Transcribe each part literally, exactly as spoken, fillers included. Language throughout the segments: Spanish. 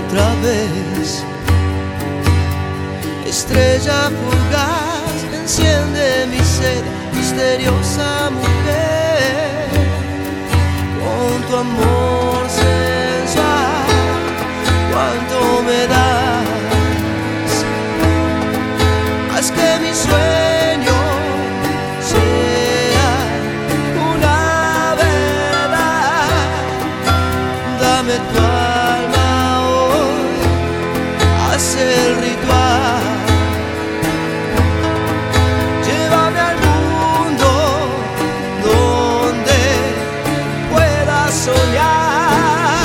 otra vez. Estrella fugaz, enciende mi sed, misteriosa mujer, con tu amor sensual, cuánto me das. Haz que mi sueño sea una verdad. Dame tu alma hoy, haz el ritual. Llévame al mundo donde pueda soñar.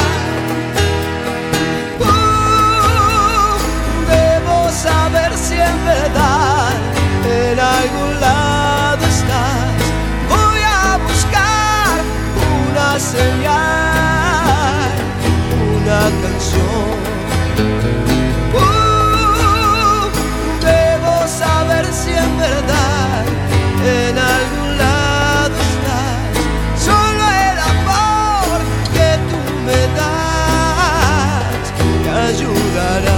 Uh, debo saber si en verdad en algún lado estás. Voy a buscar una señal, una canción. Uh, debo saber si en verdad en algún lado estás. Solo el amor que tú me das me ayudará.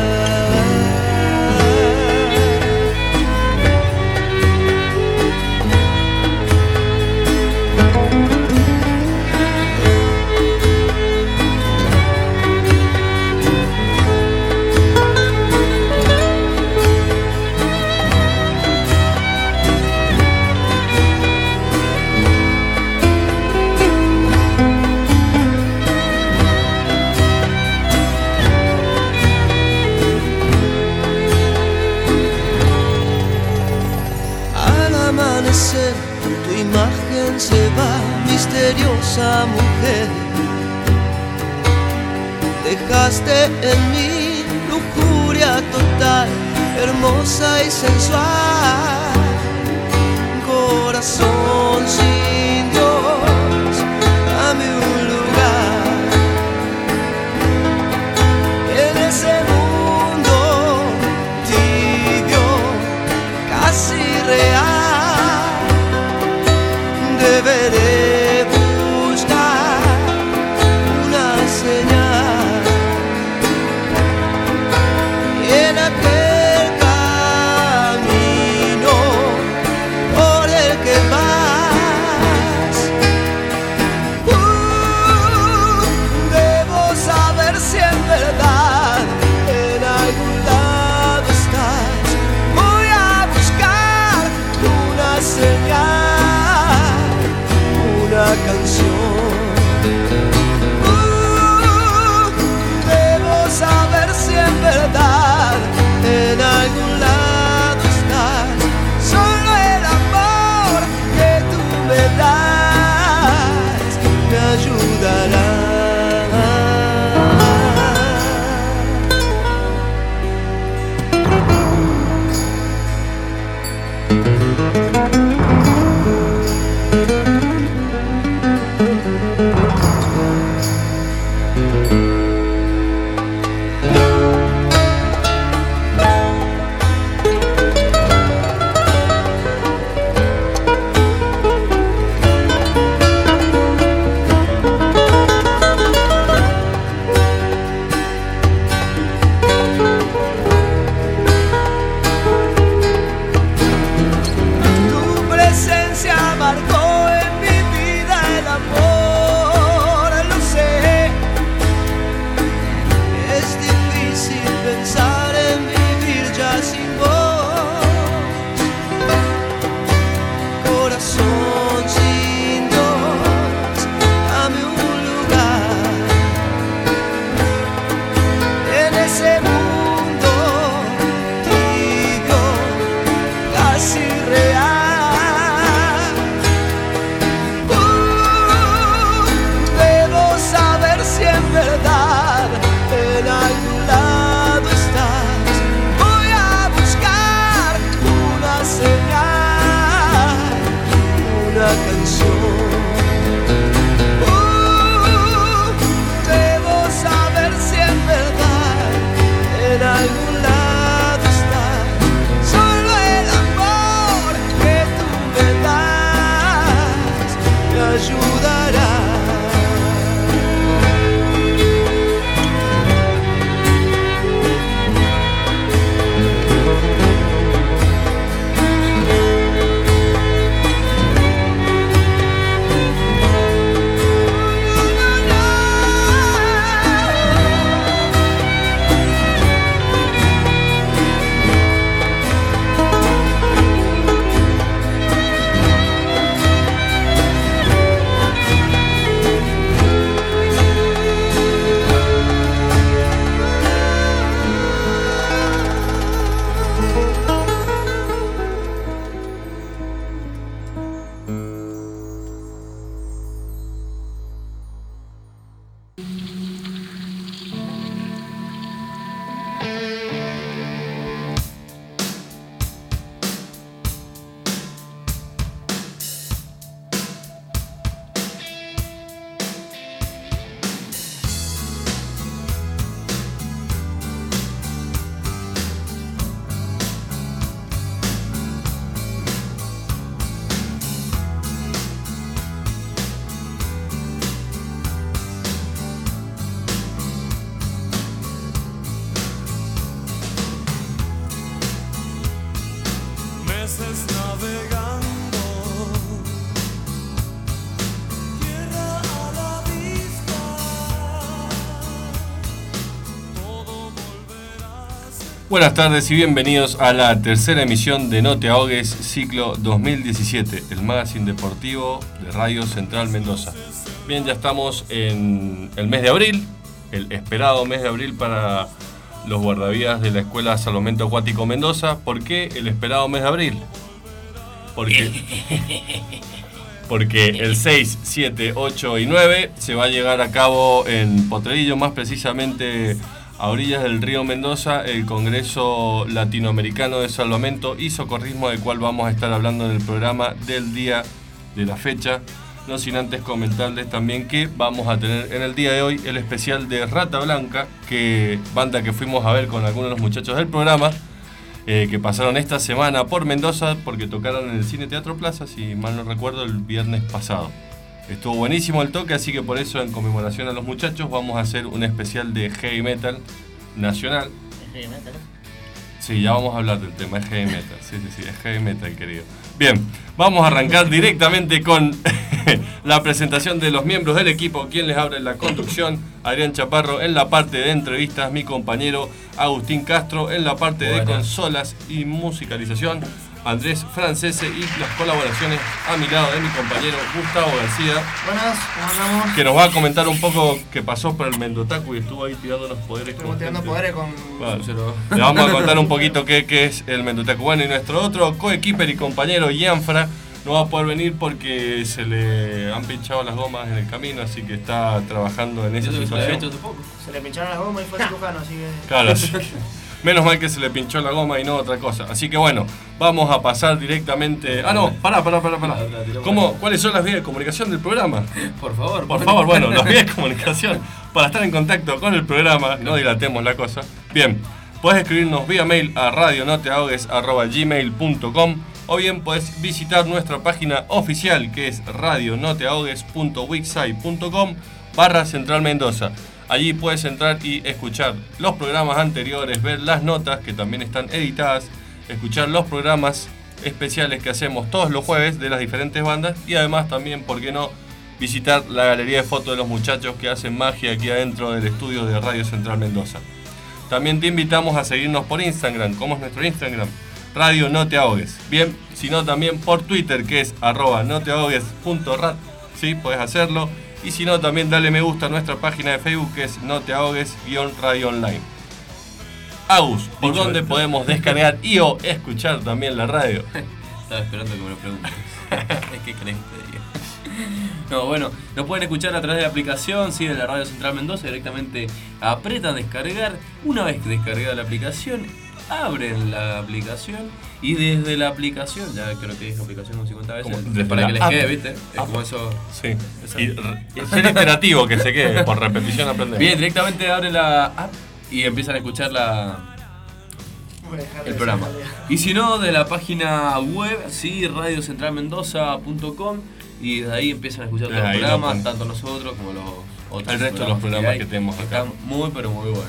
Tu imagen se va, misteriosa mujer. Dejaste en mí lujuria total, hermosa y sensual. Corazón sin Dios, dame un lugar en ese mundo tibio, casi real. Deberé buscar una señal y en aquel camino por el que vas. Uh, debo saber si en verdad en algún lado estás. Voy a buscar una señal, una canción. Uh, debo saber si en verdad en algún lado estás. Solo el amor que tú me das me ayudará. ayudará. Buenas tardes y bienvenidos a la tercera emisión de No Te Ahogues, ciclo dos mil diecisiete, el magazine deportivo de Radio Central Mendoza. Bien, ya estamos en el mes de abril, el esperado mes de abril para los guardavidas de la Escuela Salvamento Acuático Mendoza. ¿Por qué el esperado mes de abril? Porque, porque el seis, siete, ocho y nueve se va a llevar a cabo en Potrerillo, más precisamente a orillas del río Mendoza, el Congreso Latinoamericano de Salvamento y Socorrismo, del cual vamos a estar hablando en el programa del día de la fecha. No sin antes comentarles también que vamos a tener en el día de hoy el especial de Rata Blanca, que banda que fuimos a ver con algunos de los muchachos del programa, eh, que pasaron esta semana por Mendoza porque tocaron en el Cine Teatro Plaza, si mal no recuerdo, el viernes pasado. Estuvo buenísimo el toque, así que por eso, en conmemoración a los muchachos, vamos a hacer un especial de heavy metal nacional. ¿Es heavy metal? Sí, ya vamos a hablar del tema, es heavy metal. Sí, sí, sí, es heavy metal, querido. Bien, vamos a arrancar directamente con la presentación de los miembros del equipo. Quien les abre la conducción, Adrián Chaparro en la parte de entrevistas, mi compañero Agustín Castro en la parte de Buenas. consolas y musicalización, Andrés Francese, y las colaboraciones a mi lado de mi compañero Gustavo García. Buenas, ¿cómo andamos? Que nos va a comentar un poco qué pasó por el Mendotaku y estuvo ahí tirando los poderes. Estamos con tirando gente. poderes con... Bueno, le vamos a contar un poquito qué, qué es el Mendotaku. Bueno, y nuestro otro coequiper y compañero, Gianfra, no va a poder venir porque se le han pinchado las gomas en el camino, así que está trabajando en esa situación. Se le pincharon las gomas y fue cirujano, así que... Claro, así que menos mal que se le pinchó la goma y no otra cosa. Así que bueno, vamos a pasar directamente... Ah, no, pará, pará, pará, pará. ¿Cómo, ¿Cuáles son las vías de comunicación del programa? Por favor, Por favor, bueno, las vías de comunicación para estar en contacto con el programa, no dilatemos la cosa. Bien, puedes escribirnos vía mail a radionoteahogues arroba gmail punto com o bien puedes visitar nuestra página oficial, que es radionoteahogues punto wixsite punto com barra Central Mendoza. Allí puedes entrar y escuchar los programas anteriores, ver las notas que también están editadas, escuchar los programas especiales que hacemos todos los jueves de las diferentes bandas y además también, ¿por qué no?, visitar la galería de fotos de los muchachos que hacen magia aquí adentro del estudio de Radio Central Mendoza. También te invitamos a seguirnos por Instagram. ¿Cómo es nuestro Instagram? Radio No Te Ahogues. Bien, sino también por Twitter, que es arroba noteahogues punto rat. Sí, puedes hacerlo. Y si no, también dale me gusta a nuestra página de Facebook, que es No Te Ahogues-Radio Online. Agus, ¿por Dicho dónde esto. podemos descargar y o escuchar también la radio? Estaba esperando que me lo preguntes. Es que crees que te diga. No, bueno, nos pueden escuchar a través de la aplicación, sí, de la Radio Central Mendoza. Directamente apretan descargar. Una vez que descargada la aplicación, abren la aplicación y desde la aplicación, ya creo que es aplicación con cincuenta veces, Como desde para la que les app. quede, ¿viste? Es App. como eso. Sí. Y re- y ser iterativo, que se quede, por repetición aprender. Bien, directamente abren la app y empiezan a escuchar la, Voy a dejar de el programa. decir, Y si no, de la página web, sí, radio central mendoza punto com, y desde ahí empiezan a escuchar todos Desde los ahí lo programas, ponen. tanto nosotros como los otros. El resto de los programas hay, que tenemos acá. Están muy, pero muy buenos.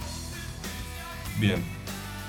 Bien.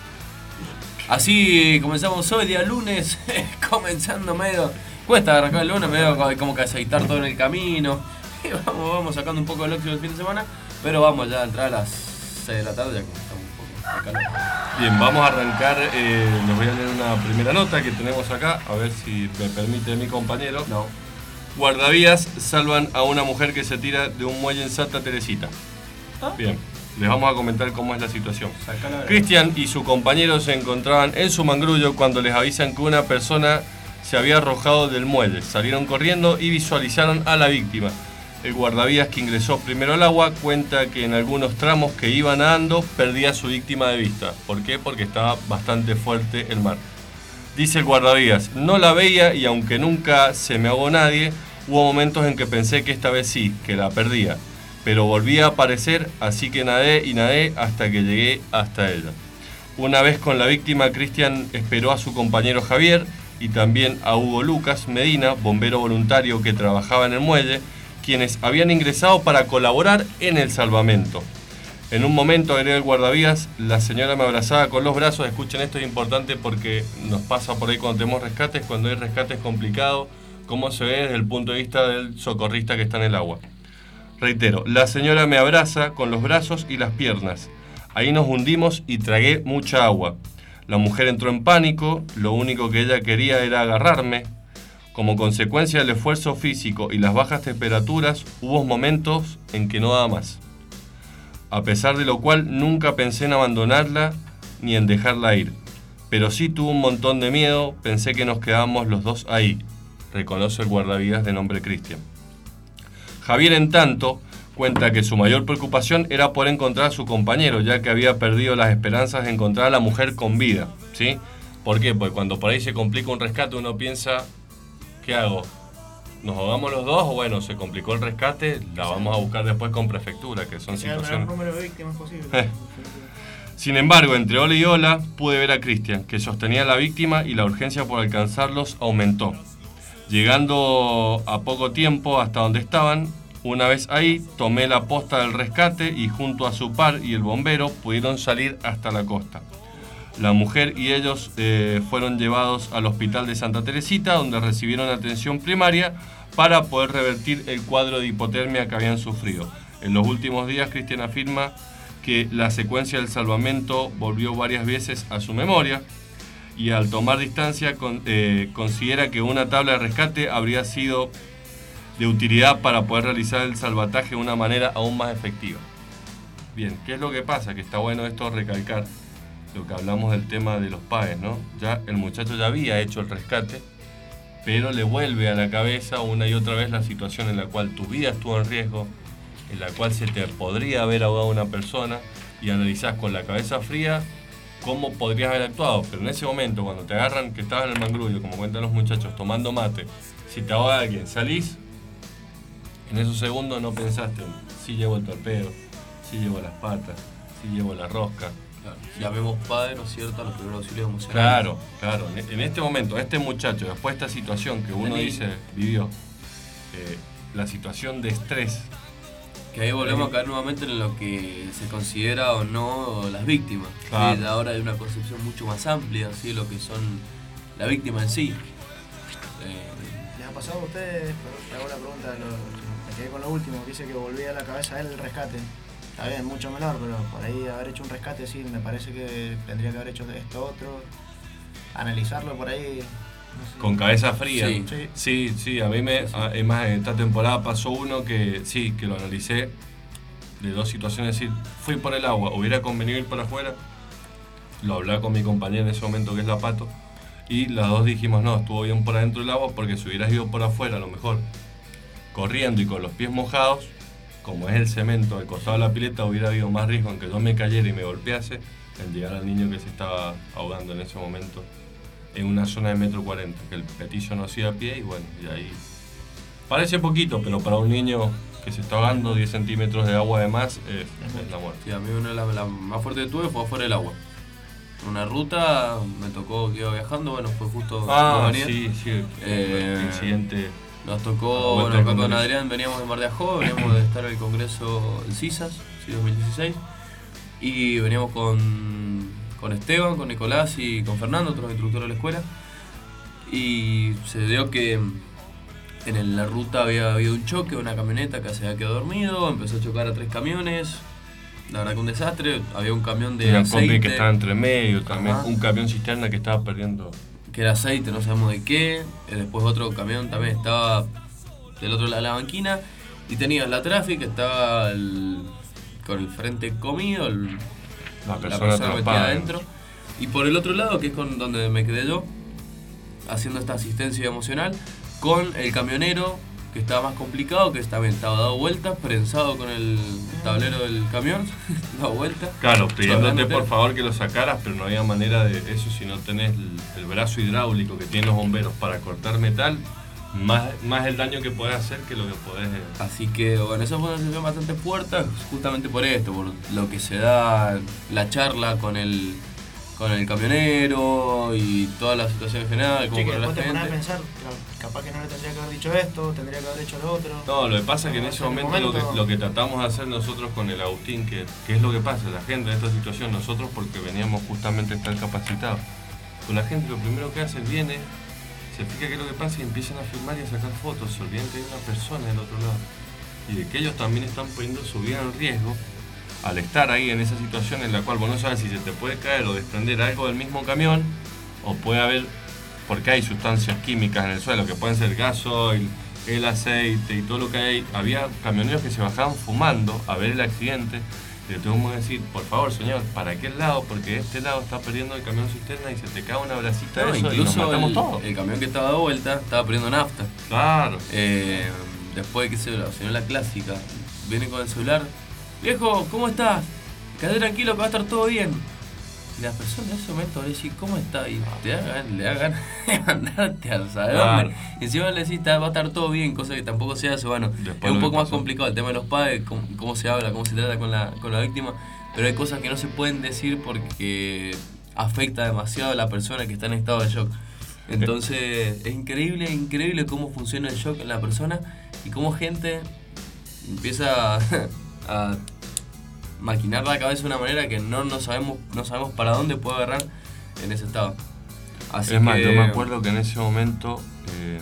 Así comenzamos hoy, día lunes, comenzando medio... Cuesta arrancar el lunes, medio co- como que aceitar todo en el camino. Y vamos, vamos sacando un poco el óxido del fin de semana, pero vamos ya a entrar a las seis de la tarde, ya que estamos un poco de calor. Bien, vamos a arrancar, eh, les voy a leer una primera nota que tenemos acá, a ver si me permite mi compañero. No. Guardavías salvan a una mujer que se tira de un muelle en Santa Teresita. ¿Ah? Bien, les vamos a comentar cómo es la situación. Sacala. Cristian y su compañero se encontraban en su mangrullo cuando les avisan que una persona se había arrojado del muelle. Salieron corriendo y visualizaron a la víctima. El guardavías, que ingresó primero al agua, cuenta que en algunos tramos que iba nadando perdía a su víctima de vista. ¿Por qué? Porque estaba bastante fuerte el mar. Dice el guardavías, no la veía y aunque nunca se me ahogó nadie, hubo momentos en que pensé que esta vez sí, que la perdía. Pero volvía a aparecer, así que nadé y nadé hasta que llegué hasta ella. Una vez con la víctima, Cristian esperó a su compañero Javier y también a Hugo Lucas Medina, bombero voluntario que trabajaba en el muelle, quienes habían ingresado para colaborar en el salvamento. En un momento, agrega el guardavías, la señora me abrazaba con los brazos. Escuchen, esto es importante porque nos pasa por ahí cuando tenemos rescates, cuando hay rescates complicados, cómo se ve desde el punto de vista del socorrista que está en el agua. Reitero, la señora me abraza con los brazos y las piernas. Ahí nos hundimos y tragué mucha agua. La mujer entró en pánico, lo único que ella quería era agarrarme. Como consecuencia del esfuerzo físico y las bajas temperaturas, hubo momentos en que no daba más. A pesar de lo cual, nunca pensé en abandonarla ni en dejarla ir. Pero sí tuve un montón de miedo, pensé que nos quedábamos los dos ahí, reconoce el guardavidas de nombre Cristian. Javier, en tanto, cuenta que su mayor preocupación era por encontrar a su compañero, ya que había perdido las esperanzas de encontrar a la mujer con vida, ¿sí? ¿Por qué? Porque cuando por ahí se complica un rescate, uno piensa, ¿qué hago? ¿Nos ahogamos los dos o bueno, se complicó el rescate? La vamos a buscar después con prefectura, que son Sea el situaciones... menor número de víctimas posible. Sin embargo, entre ola y ola, pude ver a Cristian, que sostenía a la víctima y la urgencia por alcanzarlos aumentó. Llegando a poco tiempo hasta donde estaban, una vez ahí, tomé la posta del rescate y junto a su par y el bombero pudieron salir hasta la costa. La mujer y ellos eh, fueron llevados al hospital de Santa Teresita, donde recibieron atención primaria para poder revertir el cuadro de hipotermia que habían sufrido. En los últimos días, Cristian afirma que la secuencia del salvamento volvió varias veces a su memoria y al tomar distancia con, eh, considera que una tabla de rescate habría sido de utilidad para poder realizar el salvataje de una manera aún más efectiva. Bien, ¿qué es lo que pasa? Que está bueno esto recalcar lo que hablamos del tema de los padres, ¿no? Ya el muchacho ya había hecho el rescate, pero le vuelve a la cabeza una y otra vez la situación en la cual tu vida estuvo en riesgo, en la cual se te podría haber ahogado una persona y analizás con la cabeza fría cómo podrías haber actuado. Pero en ese momento, cuando te agarran que estabas en el mangrullo, como cuentan los muchachos, tomando mate, si te ahoga alguien, salís, en esos segundos no pensaste, si llevo el torpedo, si llevo las patas, si llevo la rosca. Claro. Llamemos padre, ¿no es cierto?, a los primeros auxilios emocionales. Claro, claro. En este momento, este muchacho, después de esta situación que uno dice, vivió, eh, la situación de estrés. Que ahí volvemos a caer nuevamente en lo que se considera o no las víctimas. Claro. Que ahora hay una concepción mucho más amplia, ¿sí?, lo que son la víctima en sí. Eh, ¿Les ha pasado a ustedes? Te hago la pregunta, lo, me quedé con lo último, que dice que volvía a la cabeza él el rescate. Está bien, mucho menor, pero por ahí haber hecho un rescate, sí, me parece que tendría que haber hecho esto otro. Analizarlo por ahí. No sé. Con cabeza fría. Sí. Sí. Sí, sí, a mí me, a- es más, en esta temporada pasó uno que sí, que lo analicé de dos situaciones, es decir, fui por el agua, hubiera convenido ir para afuera, lo hablaba con mi compañera en ese momento que es la Pato, y las dos dijimos, no, estuvo bien por adentro del agua, porque si hubieras ido por afuera, a lo mejor, corriendo y con los pies mojados, como es el cemento al costado de la pileta, hubiera habido más riesgo en que yo me cayera y me golpease, en llegar al niño que se estaba ahogando en ese momento, en una zona de metro cuarenta, que el petizo no hacía pie y bueno, y ahí parece poquito, pero para un niño que se está ahogando diez centímetros de agua de más es, es la muerte. Sí, a mí una de las la más fuerte que tuve fue afuera del agua. Una ruta, me tocó que iba viajando, bueno, fue justo Ah, venía. sí, sí, Eh, el incidente. Nos tocó, Ah, bueno, vuelta acá al con Congreso. Adrián veníamos de Mar de Ajó, veníamos de estar en el Congreso en CISAS, sí, dos mil dieciséis, y veníamos con, con Esteban, con Nicolás y con Fernando, otros instructores de la escuela, y se dio que en el- la ruta había habido un choque, una camioneta que se había quedado dormido, empezó a chocar a tres camiones, la verdad que un desastre, había un camión de Una aceite, combi que estaba entre medio también, Ajá. un camión cisterna que estaba perdiendo. que era aceite, no sabemos de qué. Eh, Después otro camión también estaba del otro lado de la banquina. Y tenías la Traffic, que estaba el- con el frente comido, el- La la persona persona metida atrapada. adentro. Y por el otro lado, que es con donde me quedé yo, haciendo esta asistencia emocional, con el camionero, que estaba más complicado, que también estaba dado vueltas, prensado con el tablero del camión, dado vueltas. Claro, pidiéndote Chorreándote. por favor que lo sacaras, pero no había manera de eso si no tenés el, el brazo hidráulico que tienen los bomberos para cortar metal, más, más el daño que podés hacer que lo que podés... eh, Así que bueno, esa fue una sensación bastante fuerte, justamente por esto, por lo que se da la charla con el con el camionero y toda la situación en general, Sí, como que para la después te pones a gente. pensar, claro, capaz que no le tendría que haber dicho esto, tendría que haber hecho lo otro. No, lo que pasa es que en ese En el momento, Lo, momento- que, lo que tratamos de hacer nosotros con el Agustín, que, que es lo que pasa, la gente en esta situación, nosotros porque veníamos justamente a estar capacitados, con la gente lo primero que hace es viene, se fija qué es lo que pasa y empiezan a filmar y a sacar fotos, se olvidan que hay una persona del otro lado y de que ellos también están poniendo su vida en riesgo al estar ahí en esa situación en la cual vos no sabes si se te puede caer o desprender algo del mismo camión, o puede haber, porque hay sustancias químicas en el suelo que pueden ser gasoil, el aceite y todo lo que hay. Había camioneros que se bajaban fumando a ver el accidente. Y le tuvimos que decir, por favor, señor, ¿para qué lado? Porque este lado está perdiendo el camión cisterna y se te cae una bracita No, de eso y nos incluso matamos el, todos. el camión que estaba de vuelta estaba perdiendo nafta. Claro. Eh, después de que se lo señor la clásica, viene con el celular. Viejo, ¿cómo estás? Quédate tranquilo que va a estar todo bien. Y la persona en ese momento le dice, ¿cómo está? Y te da ganas, le da ganas de mandarte al saber Claro. dónde. Y encima le decís, va a estar todo bien, cosa que tampoco se hace. Bueno, Después es un lo poco que más pasó. complicado el tema de los padres, cómo, cómo se habla, cómo se trata con la, con la víctima. Pero hay cosas que no se pueden decir porque afecta demasiado a la persona que está en estado de shock. Entonces, es increíble, increíble cómo funciona el shock en la persona y cómo gente empieza a, a maquinar la cabeza de una manera que no, no sabemos no sabemos para dónde puede agarrar en ese estado. Así Es más, que, yo me acuerdo que en ese momento eh,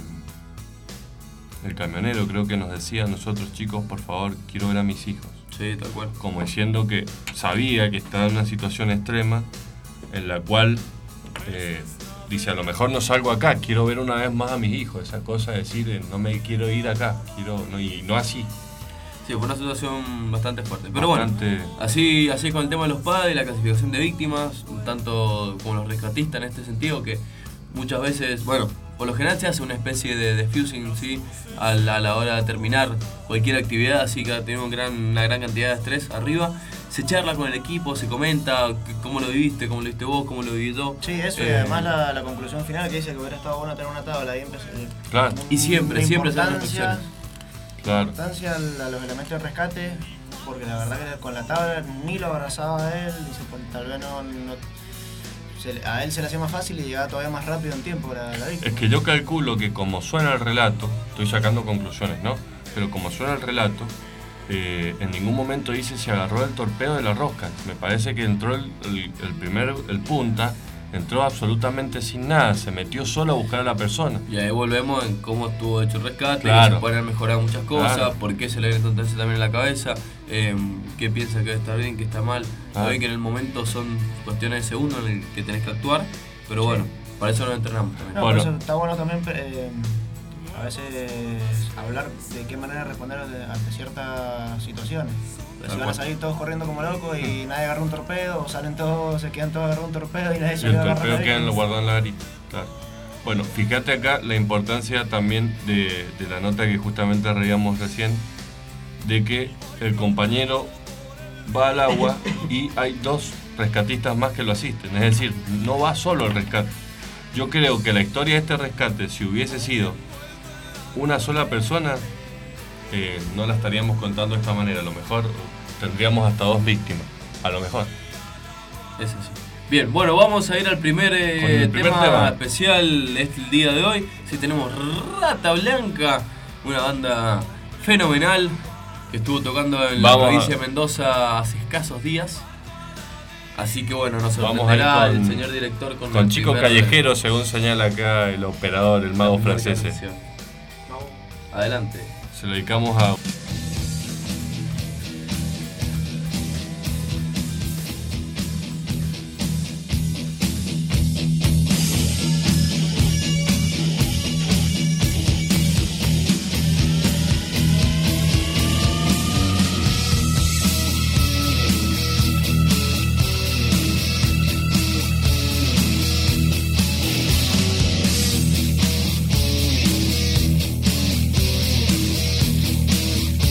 el camionero creo que nos decía a nosotros, chicos, por favor, quiero ver a mis hijos. Sí, tal cual. Como diciendo que sabía que estaba en una situación extrema en la cual eh, dice, a lo mejor no salgo acá, quiero ver una vez más a mis hijos. Esa cosa de decir, eh, no me quiero ir acá, quiero no, y no así. Sí, fue una situación bastante fuerte. Pero Bastante- bueno, así, así con el tema de los padres, la clasificación de víctimas, tanto como los rescatistas en este sentido, que muchas veces, bueno, por lo general se hace una especie de defusing, ¿sí? A la, a la hora de terminar cualquier actividad, así que tenemos un gran, una gran cantidad de estrés arriba. Se charla con el equipo, se comenta que- cómo lo viviste, cómo lo viste vos, cómo lo viví yo. Sí, eso, y Eh, además la, la conclusión final que dice que hubiera estado bueno tener una tabla ahí empezó. Claro. Y siempre, una siempre se hacen importancia, reflexiones. Claro. importancia a a los elementos de rescate, porque la verdad que con la tabla ni lo abrazaba a él, dice, pues, tal vez no, no se le- a él se le hacía más fácil y llegaba todavía más rápido en tiempo la, la víctima. Es que yo calculo que como suena el relato, estoy sacando conclusiones, ¿no? Pero como suena el relato, eh, en ningún momento dice se agarró el torpedo de la rosca. Me parece que entró el, el, el primer, el punta, entró absolutamente sin nada, se metió solo a buscar a la persona. Y ahí volvemos en cómo estuvo hecho el rescate, Claro. que se pueden haber mejorado muchas cosas, Claro. por qué se le viene tanto también en la cabeza, eh, qué piensa que está bien, qué está mal. Claro. Saben que en el momento son cuestiones de segundos en el que tenés que actuar, pero bueno, para eso nos entrenamos también. No, Bueno. por eso está bueno también eh, a veces hablar de qué manera responder ante, ante ciertas situaciones. Tal Si van a cual. salir todos corriendo como locos y nadie agarra un torpedo, o salen todos, se quedan todos agarrando un torpedo y nadie Y se el queda torpedo agarrando queda en lo guardado en la garita. Claro. Bueno, fíjate acá la importancia también de, de la nota que justamente reíamos recién, de que el compañero va al agua y hay dos rescatistas más que lo asisten. Es decir, no va solo el rescate. Yo creo que la historia de este rescate, si hubiese sido una sola persona, eh, no la estaríamos contando de esta manera. A lo mejor tendríamos hasta dos víctimas. A lo mejor. Es así. Bien, bueno, vamos a ir al primer, eh, Con el primer tema, tema. especial este el día de hoy. Sí, tenemos Rata Blanca, una banda fenomenal que estuvo tocando en la Vamos a- provincia de Mendoza hace escasos días. Así que bueno, nos Vamos a ir sorprenderá con- el señor director con, Con el Chico primer- Callejero, según señala acá el operador, el mago la primera francés. canción. Adelante. Se lo dedicamos a... Thank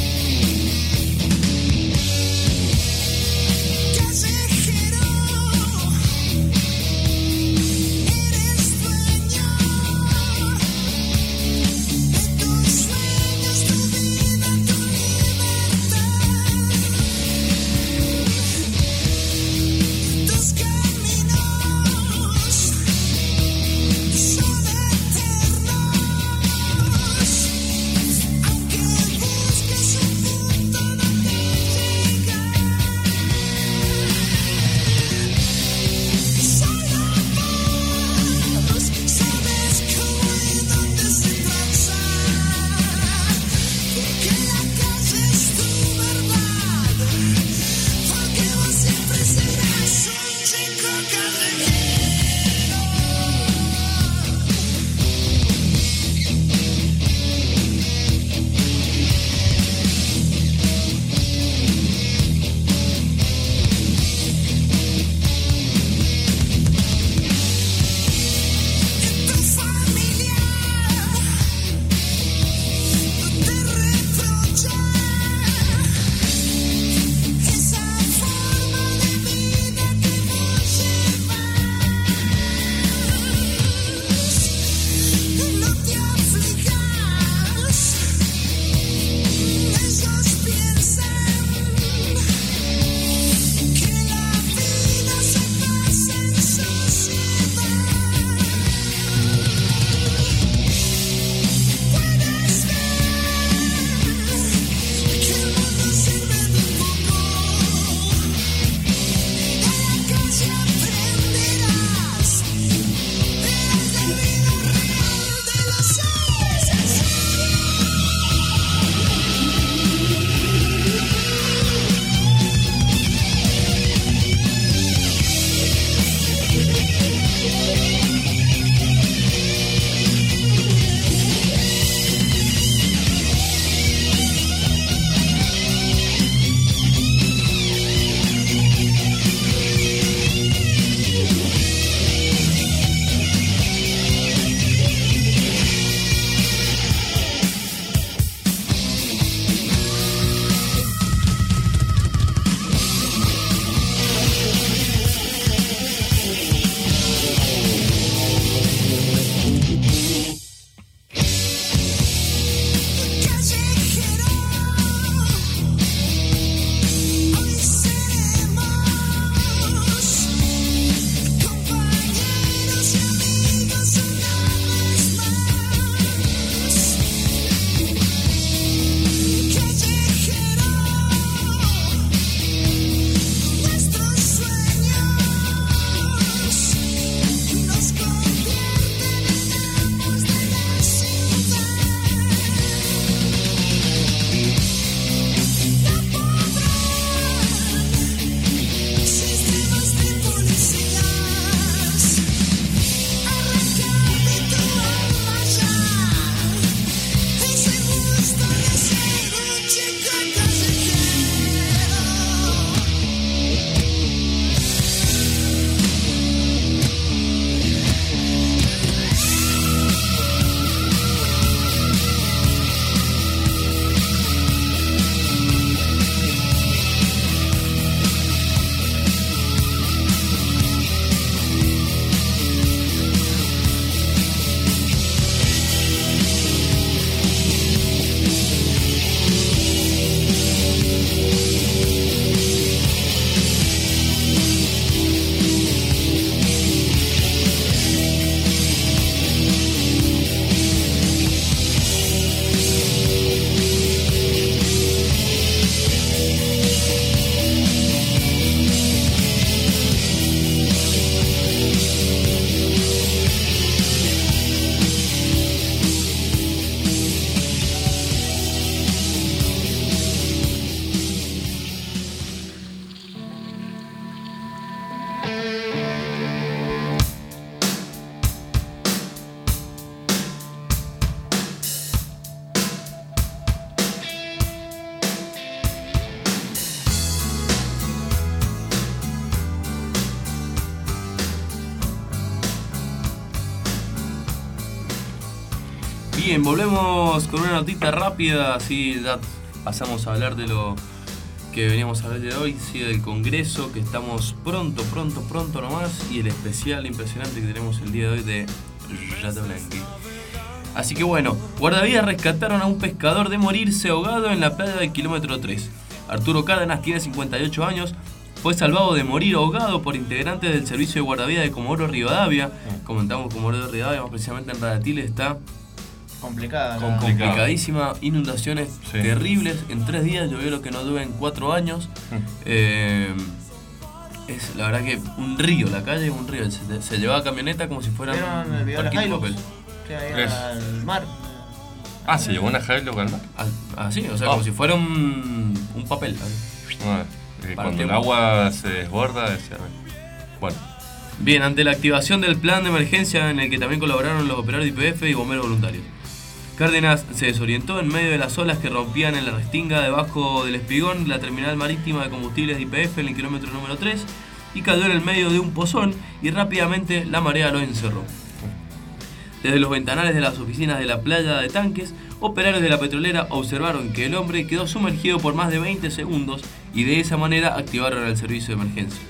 Bien, volvemos con una notita rápida, así ya pasamos a hablar de lo que veníamos a hablar de hoy, sí, del Congreso, que estamos pronto, pronto, pronto nomás, y el especial impresionante que tenemos el día de hoy de Rata Blanca. Así que bueno, guardavidas rescataron a un pescador de morirse ahogado en la playa del kilómetro tres. Arturo Cárdenas tiene cincuenta y ocho años, fue salvado de morir ahogado por integrantes del servicio de guardavidas de Comodoro Rivadavia. Comentamos Comodoro Rivadavia, más precisamente en Radatile está Complicada. la- Complicado. complicadísima, inundaciones Sí. terribles. En tres días llovió lo que no llueve en cuatro años. Eh, es la verdad que un río, la calle es un río. Se, se llevaba camioneta como si fuera ¿Vieron el video de cualquier las papel. Hilux? Que hay Es. al mar. Ah, ¿se llevó una Hilux al mar? Así, o sea, Oh. como si fuera un, un papel. Ah, eh, Para cuando el tiempo. agua se desborda, decía, bueno, Bien, ante la activación del plan de emergencia en el que también colaboraron los operarios de I P F y bomberos voluntarios, Cárdenas se desorientó en medio de las olas que rompían en la restinga debajo del espigón de la terminal marítima de combustibles de I P F en el kilómetro número tres y cayó en el medio de un pozón y rápidamente la marea lo encerró. Desde los ventanales de las oficinas de la playa de Tanques, operarios de la petrolera observaron que el hombre quedó sumergido por más de veinte segundos y de esa manera activaron el servicio de emergencia.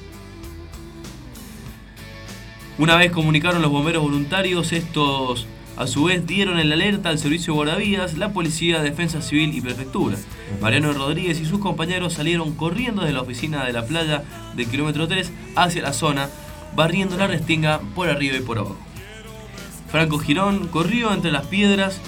Una vez comunicaron los bomberos voluntarios, estos a su vez dieron el alerta al servicio de guardavidas, la policía, defensa civil y prefectura. Mariano Rodríguez y sus compañeros salieron corriendo desde la oficina de la playa del kilómetro tres hacia la zona, barriendo la restinga por arriba y por abajo. Franco Girón corrió entre las piedras,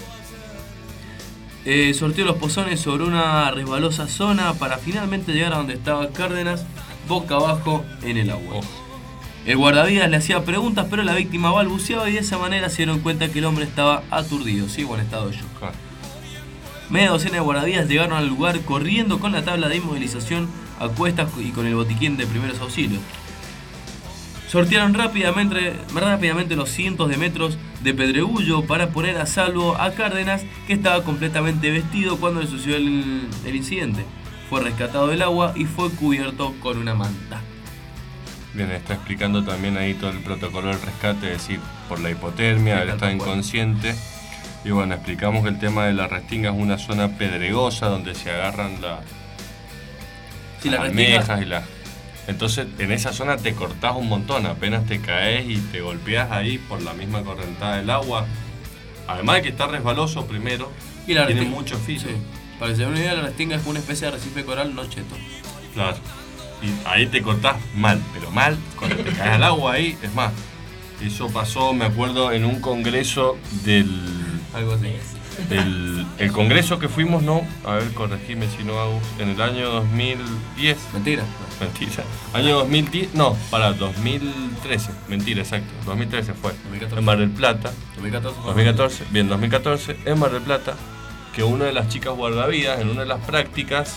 eh, sorteó los pozones sobre una resbalosa zona para finalmente llegar a donde estaba Cárdenas, boca abajo en el agua. oh, El guardavidas le hacía preguntas, pero la víctima balbuceaba y de esa manera se dieron cuenta que el hombre estaba aturdido, sí, o en estado de shock. claro. Media docena de guardavidas llegaron al lugar corriendo con la tabla de inmovilización a cuestas y con el botiquín de primeros auxilios. Sortearon rápidamente, rápidamente los cientos de metros de pedregullo para poner a salvo a Cárdenas, que estaba completamente vestido cuando le sucedió el, el incidente. Fue rescatado del agua y fue cubierto con una manta. Bien, está explicando también ahí todo el protocolo del rescate, es decir, por la hipotermia, Sí, él tal está cual. inconsciente. Y bueno, explicamos que el tema de la restinga es una zona pedregosa donde se agarran la, Sí, la las restinga- almejas y las... Entonces, en esa zona te cortás un montón, apenas te caes y te golpeas ahí por la misma correntada del agua. Además de que está resbaloso primero, Y la tiene restinga- mucho filo. Sí. Para que se den una idea, la restinga es como una especie de arrecife coral no cheto. Claro. Y ahí te cortás mal, pero mal, cuando te caes al agua ahí, es más. Eso pasó, me acuerdo, en un congreso del... Algo así. El, el congreso que fuimos, no, a ver, corregime si no hago, en el año dos mil diez. Mentira. Mentira. Año dos mil diez, no, para dos mil trece, mentira, exacto. dos mil trece fue. dos mil catorce. En Mar del Plata. dos mil catorce. dos mil catorce, bien, dos mil catorce, en Mar del Plata, que una de las chicas guardavidas, en una de las prácticas,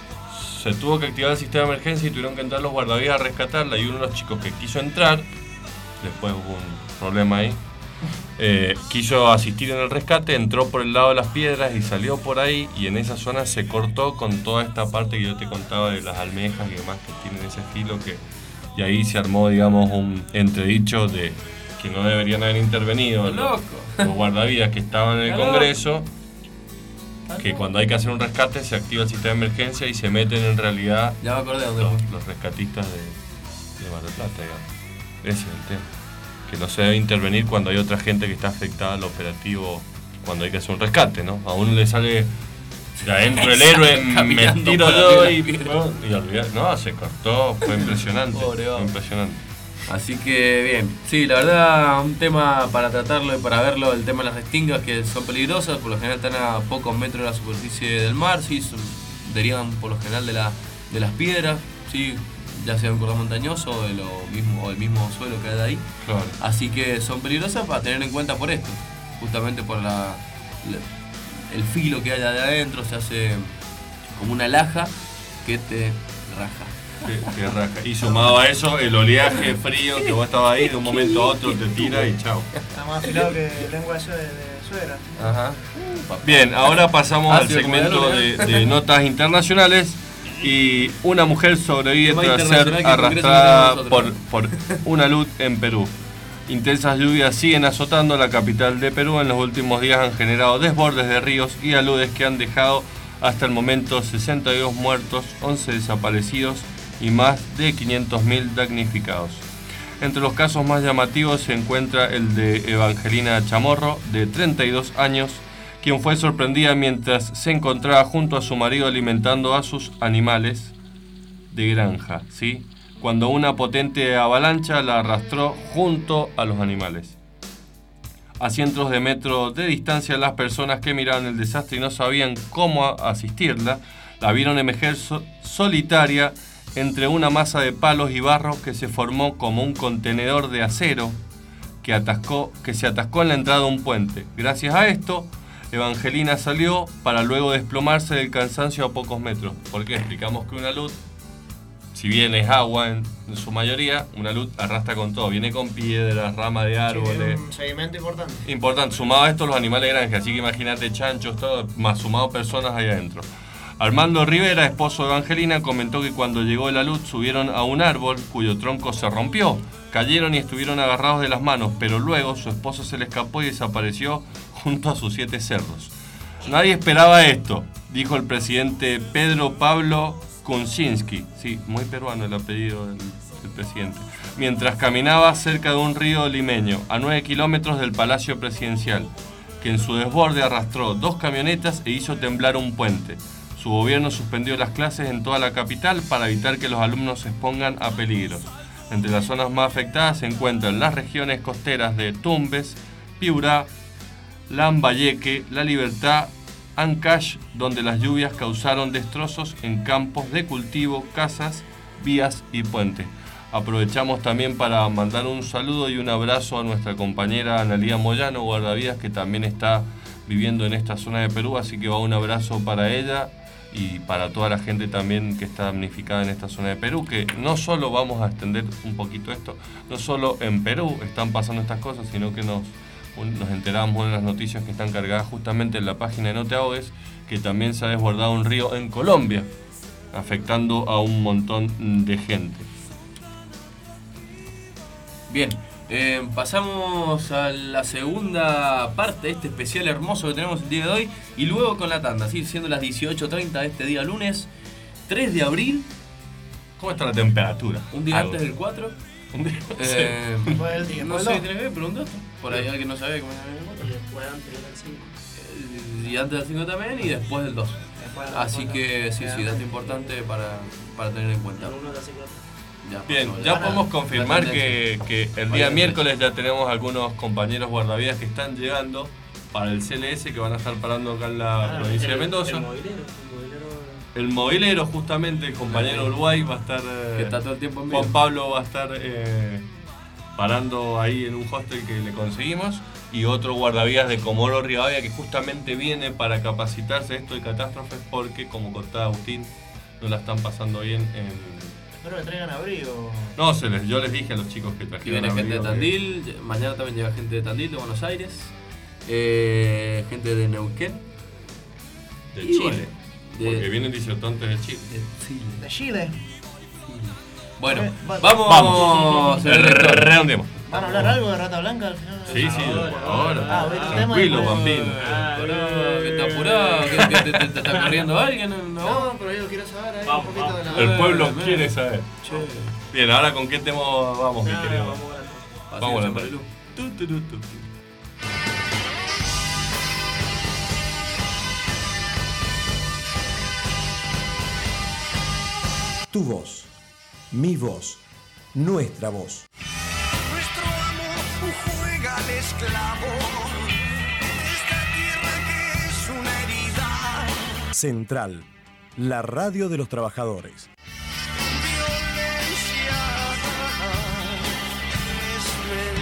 se tuvo que activar el sistema de emergencia y tuvieron que entrar los guardavidas a rescatarla. Y uno de los chicos que quiso entrar, después hubo un problema ahí, eh, quiso asistir en el rescate, entró por el lado de las piedras y salió por ahí, y en esa zona se cortó con toda esta parte que yo te contaba de las almejas y demás que tienen ese filo, que, y ahí se armó, digamos, un entredicho de que no deberían haber intervenido ¡Está los, loco! los guardavidas que estaban en el ¡Está Congreso, Está que loco. cuando hay que hacer un rescate se activa el sistema de emergencia y se meten en realidad Ya me acordé de dónde los, fue. los rescatistas de, de Mar del Plata, digamos. Ese es el tema. Que no se debe intervenir cuando hay otra gente que está afectada al operativo, cuando hay que hacer un rescate, ¿no? A uno le sale de adentro el héroe, me Caminando tiro por yo arriba de y, la piedra. y olvidar. No, se cortó, fue impresionante. Pobre Fue hombre. impresionante. Así que bien, sí, la verdad, un tema para tratarlo y para verlo, el tema de las restingas que son peligrosas, por lo general están a pocos metros de la superficie del mar, sí, son- derivan por lo general de, la, de las piedras, sí, ya sea un cordón montañoso o, de lo mismo, o el mismo suelo que hay de ahí. Claro. Así que son peligrosas para tener en cuenta por esto, justamente por la, la- el filo que hay de adentro, se hace como una laja que te raja. Qué, qué raja. Y sumado a eso, el oleaje frío que vos estabas ahí, de un momento a otro te tira y chao. Está más afilado que lengua de, sue- de suegra. Ajá. Bien, ahora pasamos Ah, al sí, segmento como de, de notas internacionales. Y una mujer sobrevive Tema tras ser internacional que el Congreso arrastrada no por, tenemos por una luz en Perú. Intensas lluvias siguen azotando la capital de Perú. En los últimos días han generado desbordes de ríos y aludes que han dejado hasta el momento sesenta y dos muertos, once desaparecidos y más de quinientos mil damnificados. Entre los casos más llamativos se encuentra el de Evangelina Chamorro, de treinta y dos años, quien fue sorprendida mientras se encontraba junto a su marido alimentando a sus animales de granja, ¿sí? Cuando una potente avalancha la arrastró junto a los animales. A cientos de metros de distancia, las personas que miraban el desastre y no sabían cómo asistirla, la vieron emerger so- solitaria entre una masa de palos y barro que se formó como un contenedor de acero que, atascó, que se atascó en la entrada de un puente. Gracias a esto, Evangelina salió para luego desplomarse del cansancio a pocos metros. Porque explicamos que una luz, si bien es agua en, en su mayoría, una luz arrastra con todo. Viene con piedras, ramas de árboles. Sí, un sedimento importante. Importante. Sumado a esto los animales de granja. Así que imagínate chanchos, todo, más sumado personas ahí adentro. Armando Rivera, esposo de Evangelina, comentó que cuando llegó la luz subieron a un árbol cuyo tronco se rompió. Cayeron y estuvieron agarrados de las manos, pero luego su esposo se le escapó y desapareció junto a sus siete cerdos. Nadie esperaba esto, dijo el presidente Pedro Pablo Kuczynski. Sí, muy peruano el apellido del, del presidente. Mientras caminaba cerca de un río limeño, a nueve kilómetros del Palacio Presidencial, que en su desborde arrastró dos camionetas e hizo temblar un puente. Su gobierno suspendió las clases en toda la capital para evitar que los alumnos se expongan a peligro. Entre las zonas más afectadas se encuentran las regiones costeras de Tumbes, Piura, Lambayeque, La Libertad, Ancash, donde las lluvias causaron destrozos en campos de cultivo, casas, vías y puentes. Aprovechamos también para mandar un saludo y un abrazo a nuestra compañera Analía Moyano, guardavidas, que también está viviendo en esta zona de Perú, así que va un abrazo para ella y para toda la gente también que está damnificada en esta zona de Perú, que no solo vamos a extender un poquito esto, no solo en Perú están pasando estas cosas, sino que nos, nos enteramos de las noticias que están cargadas justamente en la página de No Te Ahogues, que también se ha desbordado un río en Colombia, afectando a un montón de gente. Bien, eh, pasamos a la segunda parte de este especial hermoso que tenemos el día de hoy y luego con la tanda, ¿sí? Siendo las dieciocho treinta de este día lunes, tres de abril. ¿Cómo está la temperatura? Un día Algo. antes del cuatro. Un día, Eh, Fue el día, no fue sé, el tenés que ver, preguntaste. Por ahí alguien no sabe cómo es el cuatro. Después antes del cinco. Y antes del cinco también y después del dos. Después del Así dos, que sí, sí, ya. dato importante para, para tener en cuenta. El uno de la cinco. Ya, Bien, pasó, ya para- podemos confirmar la que, que el día miércoles ya tenemos algunos compañeros guardavidas que están llegando para el C L S, que van a estar parando acá en la Ah, provincia de el- Mendoza. El movilero. El movilero. El movilero, justamente, el compañero Uruguay va a estar... eh, Que está todo el tiempo en Juan vivo. Pablo va a estar eh, parando ahí en un hostel que le conseguimos, y otro guardavidas de Comodoro Rivadavia que justamente viene para capacitarse esto de catástrofes, porque, como contaba Agustín, no la están pasando bien en... Espero que traigan abrigo. No, se les, yo les dije a los chicos que Y trajeron viene gente de abrigo que- Tandil, mañana también llega gente de Tandil, de Buenos Aires, eh, gente de Neuquén, de y Chile, bueno, de- porque vienen disertantes de Chile. de Chile. De Chile. Bueno, Va- vamos, Vamos. señor rector. Redondeemos. ¿Van a hablar algo de Rata Blanca al final? Sí, sí, Ahora, ahora. Ah, bueno, el tema Tranquilo, es- bambino. Ah, apurado, que está apurado, que, que te, te- te está corriendo alguien. No, No, pero yo quiero saber ahí Vamos, un poquito de la... El pueblo Ah, quiere saber. Che, Bien, ahora con qué tema vamos, mi Ah, querido. vamos con la- Vamos a la Marilu. Tu, tu, tu, tu, tu. Tu voz, mi voz, nuestra voz. Nuestro amor juega al esclavo. Esta tierra que es una herida. Central, la radio de los trabajadores. Violencia es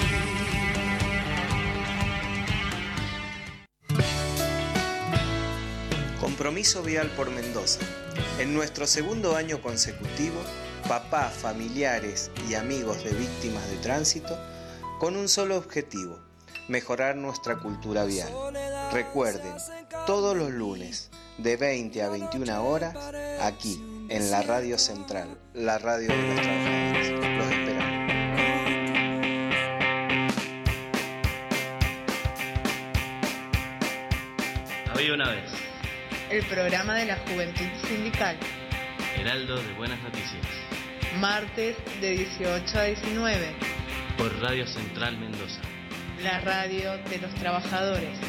mentir. Compromiso Vial por Mendoza. En nuestro segundo año consecutivo, papás, familiares y amigos de víctimas de tránsito, con un solo objetivo: mejorar nuestra cultura vial. Recuerden, todos los lunes, de veinte a veintiuna horas, aquí, en la Radio Central, la radio de los trabajadores. Los esperamos. vez. El programa de la Juventud Sindical. Heraldo de Buenas Noticias. Martes de dieciocho a diecinueve. Por Radio Central Mendoza. La radio de los trabajadores.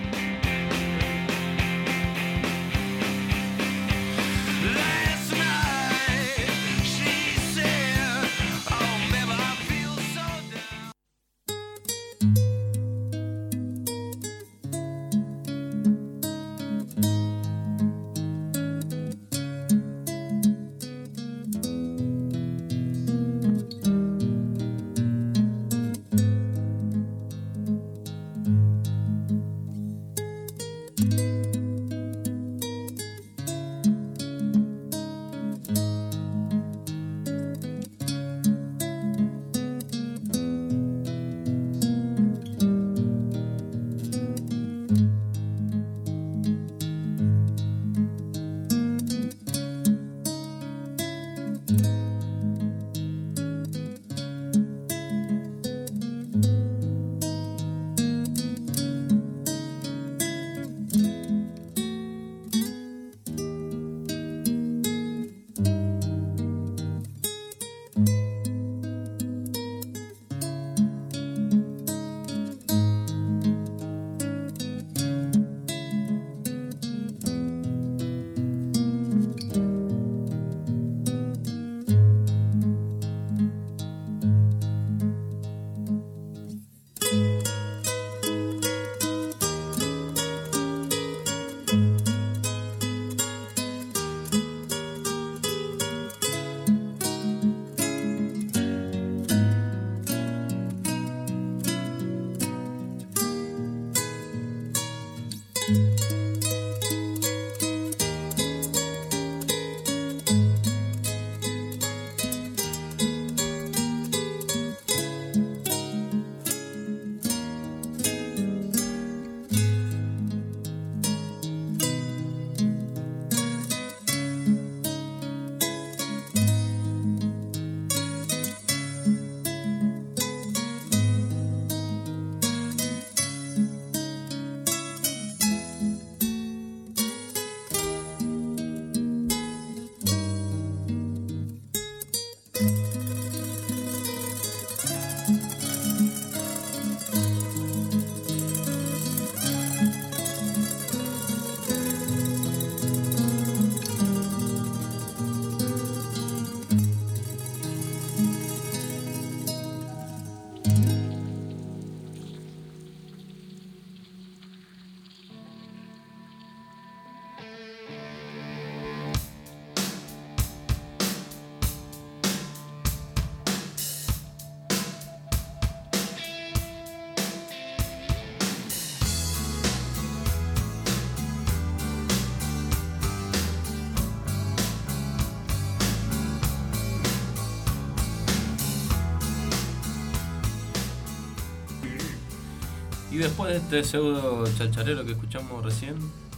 Y después de este pseudo chacharero que escuchamos recién,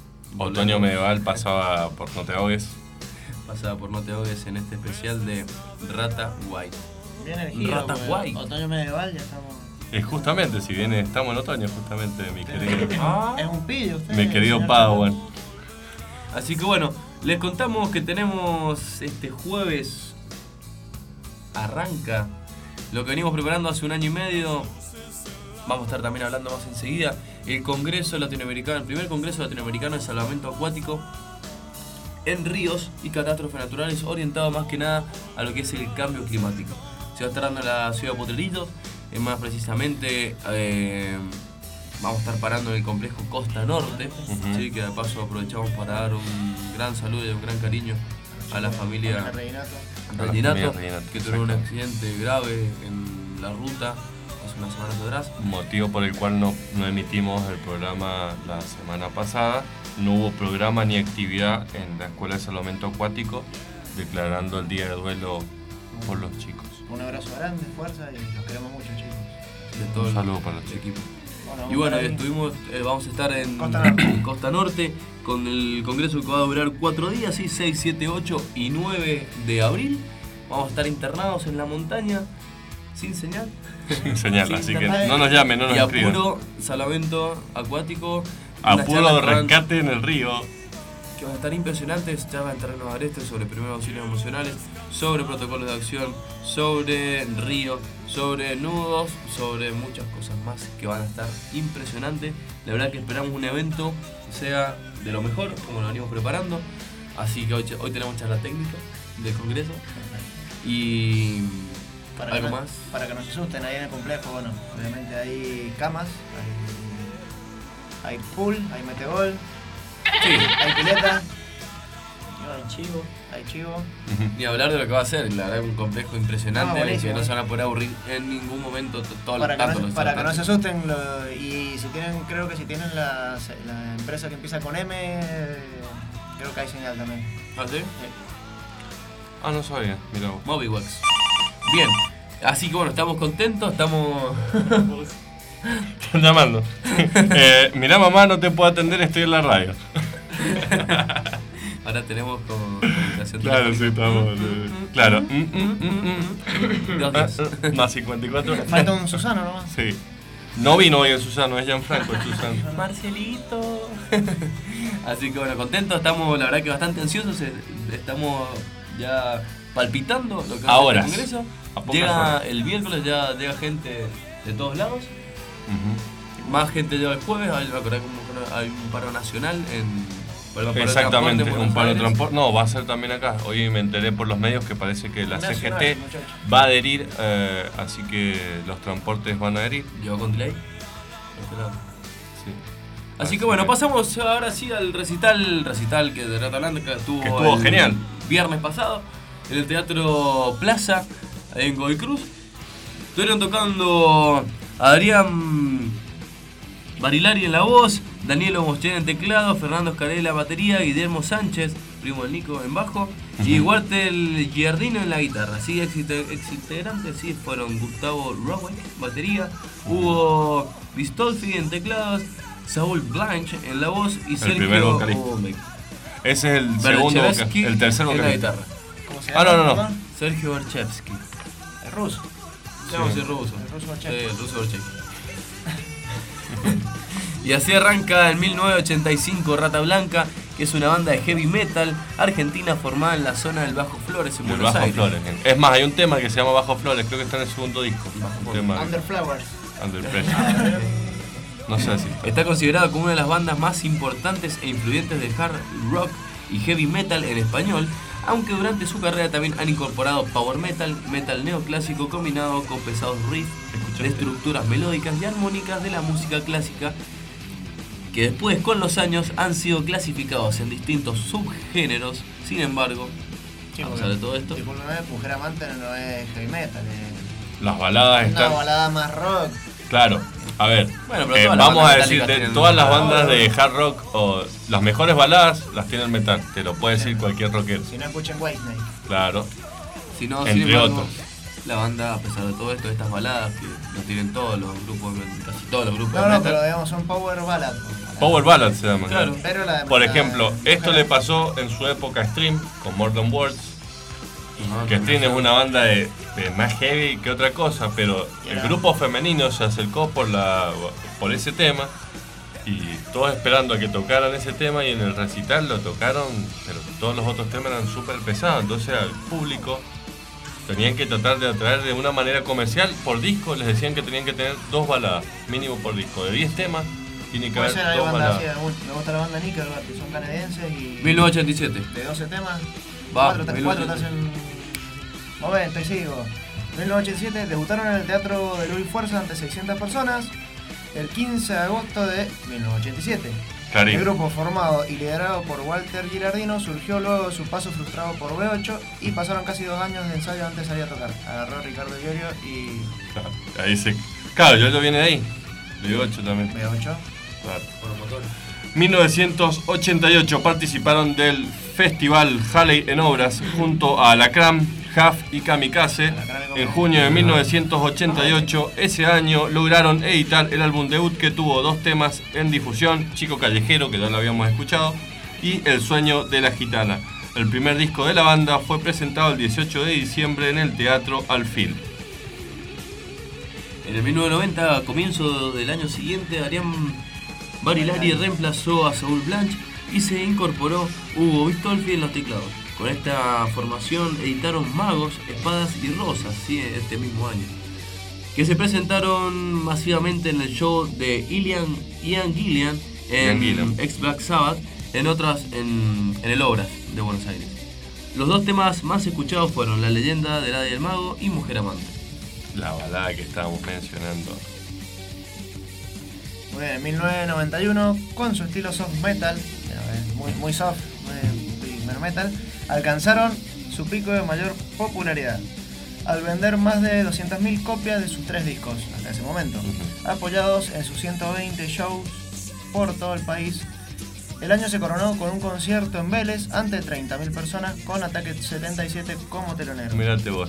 Otoño Medieval pasaba por No Te Ahogues. Pasaba por No Te Ahogues en este especial de Rata White. Bien elegido. Rata White. Otoño Medieval, ya estamos. Y justamente, si bien estamos en otoño, justamente, mi querido. Ah, es un pillo usted. Mi querido señor Padawan. Así que bueno, les contamos que tenemos este jueves. Arranca lo que venimos preparando hace un año y medio. Vamos a estar también hablando más enseguida. El Congreso Latinoamericano, el primer Congreso Latinoamericano de Salvamento Acuático en ríos y catástrofes naturales, orientado más que nada a lo que es el cambio climático. Se va a estar dando en la ciudad de Potrerillos, eh, más precisamente eh, vamos a estar parando en el complejo Costa Norte, uh-huh. ¿sí? Que de paso aprovechamos para dar un gran saludo y un gran cariño a la familia Reginato, que tuvo un accidente grave en la ruta hace unas semanas atrás. Motivo por el cual no, no emitimos el programa la semana pasada. No hubo programa ni actividad en la Escuela de Salvamento Acuático, declarando el día de duelo por los chicos. Un abrazo grande, fuerza y los queremos mucho, chicos. De todo un saludo para los equipos. Bueno, y bueno, estuvimos, eh, vamos a estar en Costa Norte. Costa Norte con el congreso que va a durar cuatro días, ¿sí? seis, siete, ocho y nueve de abril. Vamos a estar internados en la montaña, sin señal. Sin señal, sin así internet. Que no nos llamen, no nos y escriban. Y a puro salvamento acuático Unas Apuro charlas de que van- rescate en el río. que van a estar impresionantes, ya en terrenos agrestes, sobre primeros auxilios emocionales, sobre protocolos de acción, sobre río, sobre nudos, sobre muchas cosas más que van a estar impresionantes. La verdad que esperamos un evento que sea de lo mejor, como lo venimos preparando. Así que hoy, hoy tenemos charla técnica del Congreso. Y Para algo que no- más. Para que no se asusten, ahí en el complejo, bueno, obviamente hay camas, hay, hay pool, hay metegol, Sí. hay pileta, hay chivo, hay chivo. Ni hablar de lo que va a ser, la verdad es un complejo impresionante Ah, buenísimo. que no se van a poder aburrir en ningún momento t- todo Para que, tanto no, los para que no se habitantes. asusten, lo- y si tienen, creo que si tienen la, la empresa que empieza con M, eh, creo que hay señal también. ¿Ah, sí? Sí. Ah, no sabía, mira vos. Mobiwax. Bien, así que bueno, estamos contentos, estamos... Están llamando. eh, mirá, mamá, no te puedo atender, estoy en la radio. Ahora tenemos como comunicación Claro, sí, telefónica. estamos. eh, claro. Mm, mm, mm, mm. Dos Ah, días. ah, Más cincuenta y cuatro. Falta un Susano nomás. Sí. No vino hoy el Susano, es Gianfranco el Susano. Marcelito. Así que bueno, contentos, estamos la verdad que bastante ansiosos, eh, estamos ya palpitando lo que va a ser Ahora, el Congreso. a pocas Llega horas. el miércoles, ya llega gente de todos lados. Ujú. Más gente llega el jueves, hay, me acordé que hay un paro nacional en... por el paro de Exactamente, transporte en un Buenos paro de Aires. transporte. No, va a ser también acá. Hoy me enteré por los medios que parece que la Nacional, C G T muchacho. va a adherir, eh, así que los transportes van a adherir. Llegó con delay. Sí. Así que bueno, pasamos ahora sí al recital, recital que de Rata Blanca estuvo, Que estuvo el genial. viernes pasado en el Teatro Plaza, ahí en Godoy Cruz. Estuvieron tocando Adrián Barilari en la voz, Danielo Moschera en teclado, Fernando Escarella en la batería, Guillermo Sánchez, primo del Nico, en bajo, y Walter Giardino en la guitarra. Sí, ex ex integrantes sí fueron Gustavo Roweck, batería, Hugo Bistolfi en teclados, Saúl Blanche en la voz y primer Sergio vocalista. Omek. Ese es el segundo, Berchevsky vocal- el tercer en la vocalista. guitarra. ¿Cómo se Ah, llama? no, no, no. perdón? Sergio Berchevsky. Es ruso. No, sí, el ruso. El ruso Sí, Berchevsky. el ruso Berchevsky. Y así arranca en mil novecientos ochenta y cinco Rata Blanca, que es una banda de heavy metal argentina formada en la zona del Bajo Flores en El Buenos Bajo Aires. Flores. Es más, hay un tema que se llama Bajo Flores, creo que está en el segundo disco. Bajo Un tema de- Under Flowers. Under Pressure. No sé si está. Está considerada como una de las bandas más importantes e influyentes del hard rock y heavy metal en español, aunque durante su carrera también han incorporado power metal, metal neoclásico combinado con pesados riffs de estructuras melódicas y armónicas de la música clásica, que después con los años han sido clasificados en distintos subgéneros. Sin embargo, Sí, a porque- pesar de todo esto, Discúlpeme, Mujer Amante no es heavy metal, es Las baladas una están. balada más rock. Claro, a ver. Bueno, pero eh, todas las vamos bandas a decir, metálicas de tienen- todas las bandas de hard rock o las mejores baladas las tiene el metal. Te lo puede decir cualquier rockero. Si no escuchen Whitesnake. Claro. si no, Entre sin embargo, otros. la banda, a pesar de todo esto, estas baladas que lo tienen todos los grupos, casi todos los grupos No, de no, metal. pero digamos son power ballad. Power Ballad se llama. Claro. Pero la de- Por la- ejemplo, la- esto le pasó en su época a Stream con More Than Words. No, Que no, Stream no, es una banda de, de más heavy que otra cosa, pero el grupo femenino se acercó por la por ese tema y todos esperando a que tocaran ese tema, y en el recital lo tocaron, pero todos los otros temas eran súper pesados, entonces al público tenían que tratar de atraer de una manera comercial. Por disco les decían que tenían que tener dos baladas, mínimo por disco, de diez temas tiene que Puede haber ser, hay dos bandas así, baladas. me gusta- me gusta la banda Nickelback, que son canadienses y mil novecientos ochenta y siete. de doce temas, Va, cuatro, mil cuatro te novecientos hacen noventa y sigo. mil novecientos ochenta y siete debutaron en el Teatro de Luis Fuerza ante seiscientas personas el quince de agosto de mil novecientos ochenta y siete. Clarín. El grupo, formado y liderado por Walter Girardino, surgió luego de su paso frustrado por B ocho y pasaron casi dos años de ensayo antes de salir a tocar. Agarró a Ricardo Iorio y Claro, ahí se, claro, yo lo viene de ahí, de ocho también. B ocho. Claro. Por los motores. mil novecientos ochenta y ocho participaron del Festival Halley en Obras junto a Alacrán, Huff y Kamikaze. En junio de mil novecientos ochenta y ocho, ese año, lograron editar el álbum debut que tuvo dos temas en difusión: Chico Callejero, que ya lo habíamos escuchado, y El Sueño de la Gitana. El primer disco de la banda fue presentado el dieciocho de diciembre en el Teatro Alfil. En el mil novecientos noventa, a comienzo del año siguiente, Adrián Barilari reemplazó a Saúl Blanch y se incorporó Hugo Bistolfi en los teclados. Con esta formación editaron Magos, Espadas y Rosas, ¿sí? Este mismo año, que se presentaron masivamente en el show de Ian, Ian Gillan en ex Black Sabbath, en otras en, en el Obras de Buenos Aires. Los dos temas más escuchados fueron La leyenda del Hada y el Mago y Mujer Amante. La balada que estábamos mencionando. Muy bien, en mil novecientos noventa y uno, con su estilo soft metal, muy, muy soft, muy metal, alcanzaron su pico de mayor popularidad al vender más de doscientas mil copias de sus tres discos hasta ese momento, uh-huh. apoyados en sus ciento veinte shows por todo el país. El año se coronó con un concierto en Vélez ante treinta mil personas con Ataque setenta y siete como telonero. Mirate vos.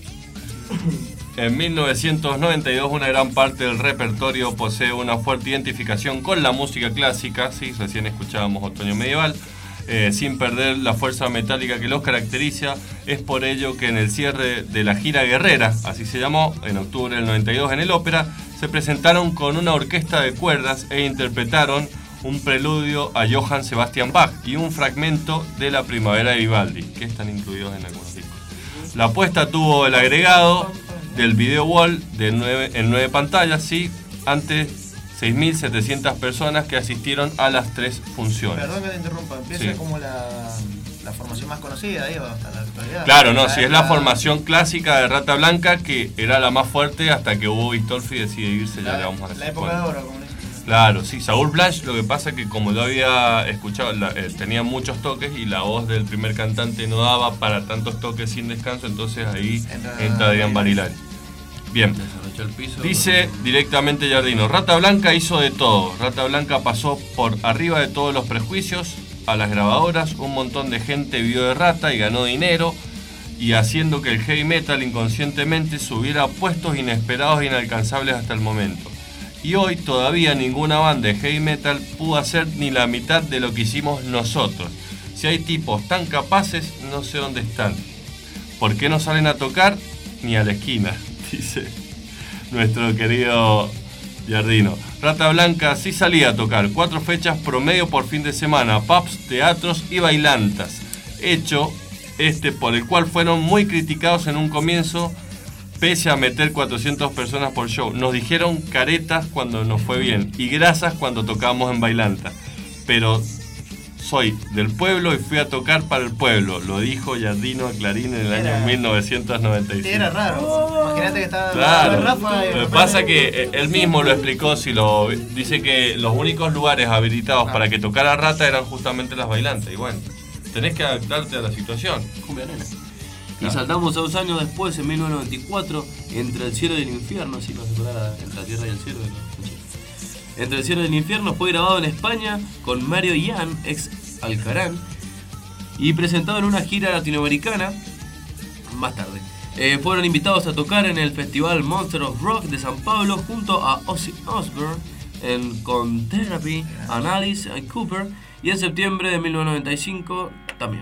En mil novecientos noventa y dos una gran parte del repertorio posee una fuerte identificación con la música clásica, sí, recién escuchábamos Otoño Medieval, eh, sin perder la fuerza metálica que los caracteriza. Es por ello que en el cierre de la gira Guerrera, así se llamó, en octubre del noventa y dos en el Ópera, se presentaron con una orquesta de cuerdas e interpretaron un preludio a Johann Sebastian Bach y un fragmento de La Primavera de Vivaldi, que están incluidos en algunos discos. La apuesta tuvo el agregado del video wall de nueve, en nueve pantallas, sí, ante seis mil setecientas personas que asistieron a las tres funciones. Perdón que te interrumpa, empieza sí. como la, la formación más conocida, digo, hasta la actualidad. Claro, no, si es la formación clásica de Rata Blanca, que era la más fuerte hasta que Hugo Bistolfi decide irse, ya la, le vamos a decir. La época de oro, como dice. Claro, sí, Saúl Blanch, lo que pasa es que como lo había escuchado, la, eh, tenía muchos toques y la voz del primer cantante no daba para tantos toques sin descanso, entonces ahí entra, entra Adrián Barilari. Bien, dice directamente Giardino, Rata Blanca hizo de todo, Rata Blanca pasó por arriba de todos los prejuicios, a las grabadoras, un montón de gente vivió de Rata y ganó dinero, y haciendo que el heavy metal inconscientemente subiera a puestos inesperados e inalcanzables hasta el momento. Y hoy todavía ninguna banda de heavy metal pudo hacer ni la mitad de lo que hicimos nosotros. Si hay tipos tan capaces, no sé dónde están. ¿Por qué no salen a tocar? Ni a la esquina, dice nuestro querido Giardino. Rata Blanca sí salía a tocar, cuatro fechas promedio por fin de semana, pubs, teatros y bailantas. Hecho este por el cual fueron muy criticados en un comienzo, pese a meter cuatrocientas personas por show. Nos dijeron caretas cuando nos fue bien y grasas cuando tocábamos en bailanta. Pero soy del pueblo y fui a tocar para el pueblo, lo dijo Giardino a Clarín en el era, año mil novecientos noventa y cinco. Era raro, oh, imagínate que estaba claro. Rafa. Lo que pasa es que él mismo lo explicó, si lo dice que los únicos lugares habilitados ah. para que tocara Rata eran justamente las bailantas. Y bueno, tenés que adaptarte a la situación. Cumbia nena. Y saltamos a dos años después, en mil novecientos noventa y cuatro, Entre el cielo y el infierno, si no se separara entre la tierra y el cielo. Entre el cielo y el infierno fue grabado en España con Mario Ian, ex Alcarán, y presentado en una gira latinoamericana más tarde. Eh, fueron invitados a tocar en el festival Monster of Rock de San Pablo junto a Ozzy Osbourne en, con Therapy, Annalise y Cooper, y en septiembre de mil novecientos noventa y cinco también.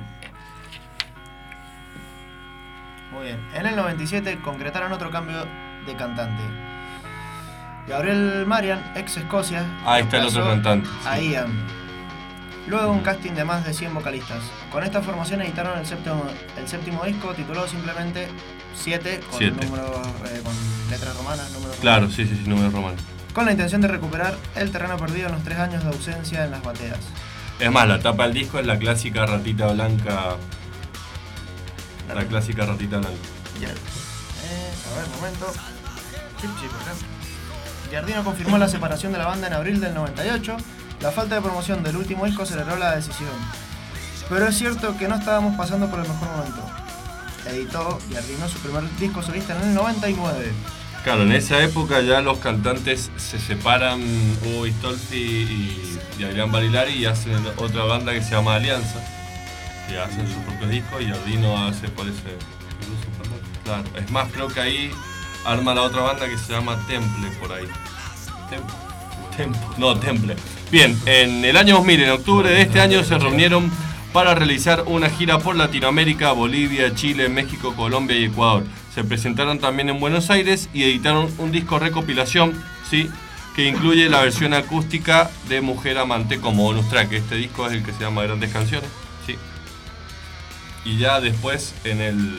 Muy bien. En el noventa y siete concretaron otro cambio de cantante. Gabriel Marian, ex Escocia. Ahí está el otro cantante. A Ian. Luego un casting de más de cien vocalistas. Con esta formación editaron el séptimo, el séptimo disco titulado simplemente siete, con, números, eh, con letras romanas. Números claro, romanos. sí, sí, sí, números romanos. Con la intención de recuperar el terreno perdido en los tres años de ausencia en las bateas. Es más, la tapa del disco es la clásica ratita blanca. La, la clásica ratita blanca. Ya. Eh, a ver, un momento. Chip, chip, acá. Giardino confirmó la separación de la banda en abril del noventa y ocho. La falta de promoción del último disco aceleró la decisión. Pero es cierto que no estábamos pasando por el mejor momento. Editó Giardino su primer disco solista en el noventa y nueve. Claro, en esa época ya los cantantes se separan, Hugo Bistolfi y, y Adrián Barilari, y hacen otra banda que se llama Alianza, que hacen sus propios discos, y Giardino hace por ese... Claro, es más, creo que ahí arma la otra banda que se llama Temple, por ahí. Temple. Temple. No, Temple. Bien, en el año dos mil, en octubre de este año, se reunieron para realizar una gira por Latinoamérica, Bolivia, Chile, México, Colombia y Ecuador. Se presentaron también en Buenos Aires y editaron un disco recopilación, ¿sí?, que incluye la versión acústica de Mujer Amante como bonus track. Este disco es el que se llama Grandes Canciones, sí. Y ya después en el...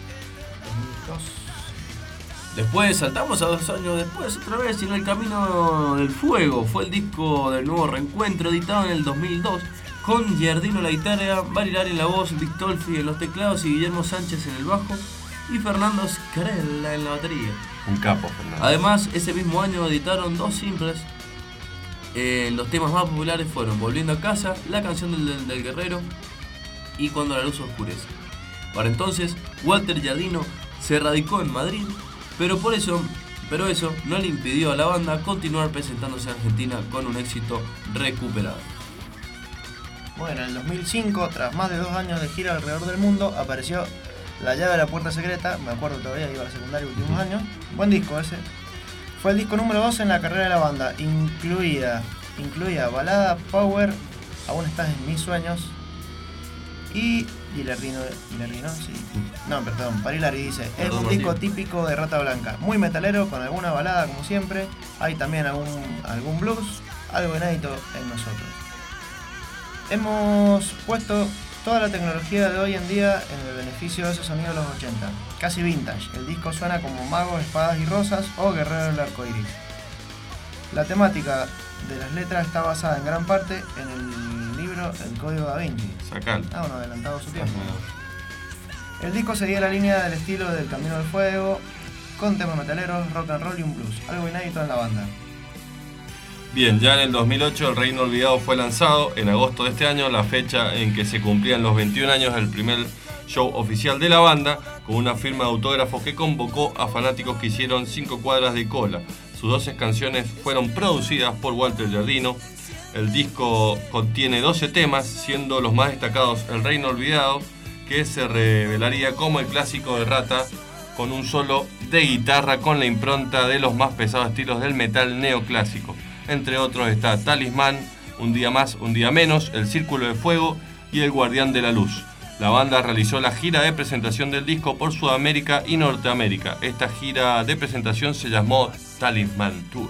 Después saltamos a dos años después, otra vez en El Camino del Fuego. Fue el disco del nuevo Reencuentro, editado en el dos mil dos, con Giardino en la guitarra, Barilari en la voz, Vic Tolfi en los teclados y Guillermo Sánchez en el bajo y Fernando Scarella en la batería. Un capo, Fernando. Además, ese mismo año editaron dos simples. Eh, los temas más populares fueron Volviendo a Casa, La Canción del, del, del Guerrero y Cuando la Luz Oscurece. Para entonces, Walter Giardino se radicó en Madrid, pero por eso, pero eso no le impidió a la banda continuar presentándose en Argentina con un éxito recuperado. Bueno, en el dos mil cinco, tras más de dos años de gira alrededor del mundo, apareció La Llave de la Puerta Secreta. Me acuerdo todavía, iba a la secundaria últimos uh-huh. años. Buen disco ese. Fue el disco número dos en la carrera de la banda. Incluía, incluía balada, power, Aún estás en mis sueños. Y Gilardino, Gilardino, sí. No, perdón, Barilari dice, es Perdón, un Martín. disco típico de Rata Blanca. Muy metalero, con alguna balada como siempre. Hay también algún, algún blues, algo inédito en nosotros. Hemos puesto toda la tecnología de hoy en día en el beneficio de ese sonido de los ochenta. Casi vintage. El disco suena como Magos, Espadas y Rosas o Guerrero del Arco Iris. La temática de las letras está basada en gran parte en el libro El Código Da Vinci. Sacal. Ah, bueno, adelantado su tiempo. El disco seguía la línea del estilo del Camino del Fuego, con temas metaleros, rock and roll y un blues. Algo inédito en la banda. Bien, ya en el dos mil ocho El Reino Olvidado fue lanzado en agosto de este año, la fecha en que se cumplían los veintiún años del primer show oficial de la banda, con una firma de autógrafos que convocó a fanáticos que hicieron cinco cuadras de cola. Sus doce canciones fueron producidas por Walter Giardino. El disco contiene doce temas, siendo los más destacados El Reino Olvidado, que se revelaría como el clásico de Rata, con un solo de guitarra con la impronta de los más pesados estilos del metal neoclásico. Entre otros está Talismán, Un día más, un día menos, El Círculo de Fuego y El Guardián de la Luz. La banda realizó la gira de presentación del disco por Sudamérica y Norteamérica. Esta gira de presentación se llamó Talisman Tour.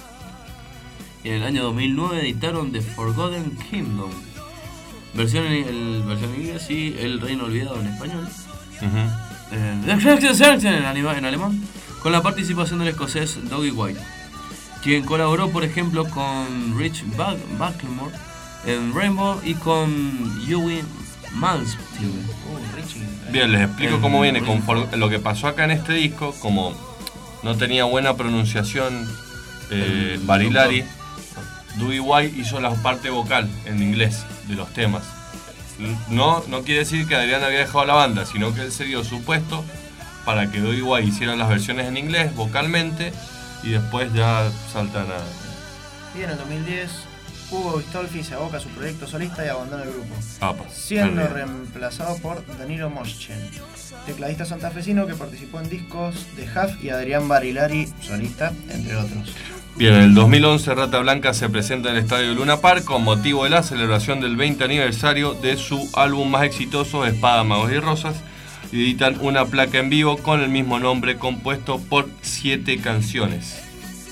En el año dos mil nueve editaron The Forgotten Kingdom, versión en, el, versión en inglés y El Reino Olvidado en español. Uh-huh. eh, en, anima, en alemán, con la participación del escocés Dougie White, quien colaboró por ejemplo con Rich Bucklemore en Rainbow y con Ewan Malmsteen. Uh, Bien, les explico el, cómo viene. Con for, lo que pasó acá en este disco, como no tenía buena pronunciación eh, Barilari, Dougie White hizo la parte vocal en inglés de los temas. No, no quiere decir que Adrián había dejado la banda, sino que él se dio su puesto para que Dougie White hiciera las versiones en inglés vocalmente y después ya saltan a... Y en el dos mil diez, Hugo Bistolfi se aboca a su proyecto solista y abandona el grupo, Ah, pues, siendo bien. reemplazado por Danilo Moschen, tecladista santafesino que participó en discos de Huff y Adrián Barilari, solista, entre otros. Bien, en el dos mil once Rata Blanca se presenta en el Estadio Luna Park con motivo de la celebración del veinte aniversario de su álbum más exitoso, Espada, Magos y Rosas, y editan una placa en vivo con el mismo nombre, compuesto por siete canciones.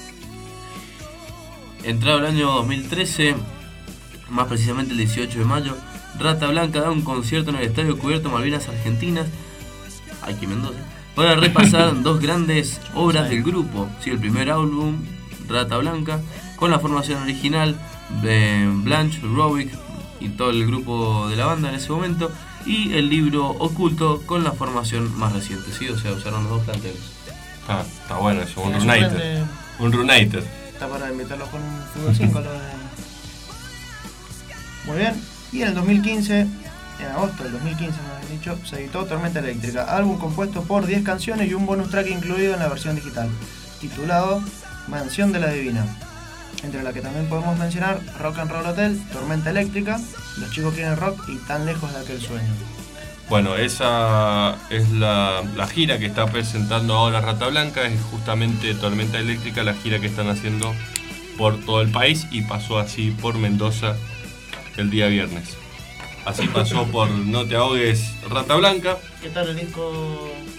Entrado el año dos mil trece, más precisamente el dieciocho de mayo, Rata Blanca da un concierto en el Estadio Cubierto Malvinas Argentinas, aquí Mendoza, para repasar dos grandes obras del grupo. Sí, el primer álbum, Rata Blanca, con la formación original de Blanche, Robic y todo el grupo de la banda en ese momento, y el libro Oculto con la formación más reciente, ¿sí? O sea, usaron los dos planteles. Ah, está bueno eso, un Me Runater. sorprende. Un Runater. Está para invitarlos con un fútbol cinco. Lo de... Muy bien. Y en el dos mil quince, en agosto del dos mil quince, me habían dicho, se editó Tormenta Eléctrica, álbum compuesto por diez canciones y un bonus track incluido en la versión digital, titulado Mansión de la Divina, entre la que también podemos mencionar Rock and Roll Hotel, Tormenta Eléctrica, Los Chicos Quieren Rock y Tan Lejos de Aquel Sueño. Bueno, esa es la, la gira que está presentando ahora Rata Blanca, es justamente Tormenta Eléctrica, la gira que están haciendo por todo el país y pasó así por Mendoza el día viernes. Así pasó por No Te Ahogues Rata Blanca. ¿Qué tal el disco?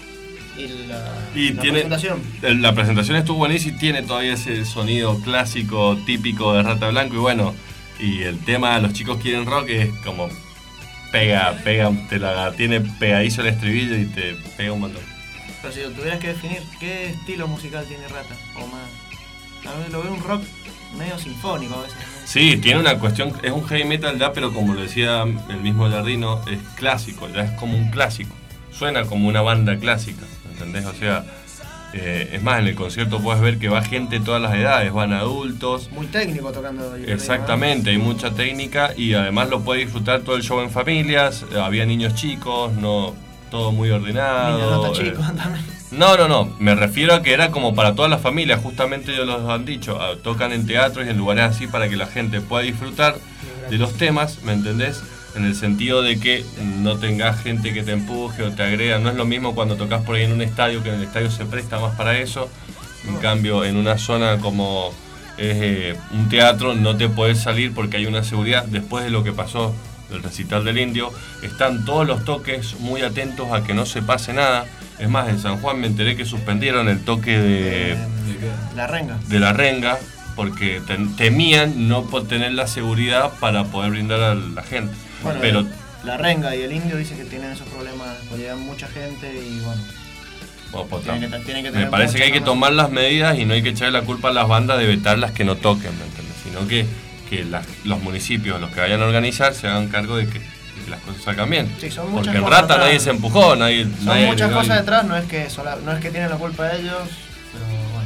Y la, Y la tiene, presentación. la presentación estuvo buenísima y tiene todavía ese sonido clásico, típico de Rata Blanco. Y bueno, y el tema Los chicos quieren rock es como pega, pega, te la tiene pegadizo el estribillo y te pega un montón. Pero si lo tuvieras que definir, ¿qué estilo musical tiene Rata? O más. A mí lo veo un rock medio sinfónico a veces. Sí, tiene una cuestión, es un heavy metal ya, pero como lo decía el mismo Jardino, es clásico, ya es como un clásico. Suena como una banda clásica, ¿entendés? O sea, eh, es más, en el concierto puedes ver que va gente de todas las edades, van adultos. Muy técnico tocando. Exactamente, hay mucha técnica y además lo puede disfrutar todo el show en familias. Había niños chicos, no todo muy ordenado. Niños no tan eh, chicos también. No, no, no, me refiero a que era como para todas las familias, justamente ellos los han dicho, tocan en teatros y en lugares así para que la gente pueda disfrutar de los temas, ¿me entendés? En el sentido de que no tengas gente que te empuje o te agrega, no es lo mismo cuando tocas por ahí en un estadio, que en el estadio se presta más para eso, en cambio en una zona como es eh, un teatro no te podés salir porque hay una seguridad, después de lo que pasó del recital del Indio, están todos los toques muy atentos a que no se pase nada. Es más, en San Juan me enteré que suspendieron el toque de, Eh, la renga. de la renga porque tem- temían no po- tener la seguridad para poder brindar a la gente. Bueno, Pero la renga y el indio dicen que tienen esos problemas, porque llegan mucha gente y bueno. bueno, pues, Tienen que, tienen que me tener parece que hay que mucho tomar las medidas y no hay que echarle la culpa a las bandas de vetar las que no toquen, ¿me entiendes? Sino que, que las- los municipios, los que vayan a organizar, se hagan cargo de que, de que las cosas salgan bien. Sí, son muchas porque en cosas Rata atrás. nadie se empujó, nadie... Son nadie muchas agregó cosas y- detrás, no es que sola- no es que tienen la culpa ellos, pero bueno.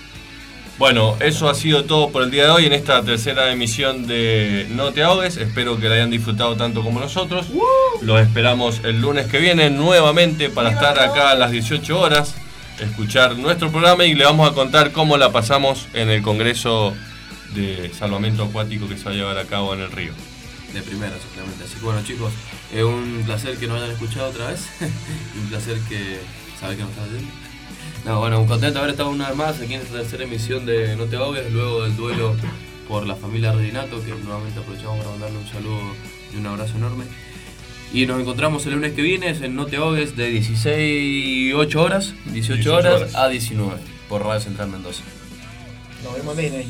Bueno, eso ha sido todo por el día de hoy en esta tercera emisión de No Te Ahogues. Espero que la hayan disfrutado tanto como nosotros. Los esperamos el lunes que viene nuevamente para estar acá a las dieciocho horas, escuchar nuestro programa y le vamos a contar cómo la pasamos en el Congreso de Salvamento Acuático que se va a llevar a cabo en el río. De primera, exactamente. Así que bueno, chicos, es un placer que nos hayan escuchado otra vez. Un placer que saber que nos están viendo. No, bueno, contento de haber estado una vez más aquí en esta tercera emisión de No Te Ahogues, luego del duelo por la familia Redinato, que nuevamente aprovechamos para mandarle un saludo y un abrazo enorme. Y nos encontramos el lunes que viene en No Te Ahogues de dieciséis, ocho horas, dieciocho horas a diecinueve por Radio Central Mendoza. Nos vemos en Disney.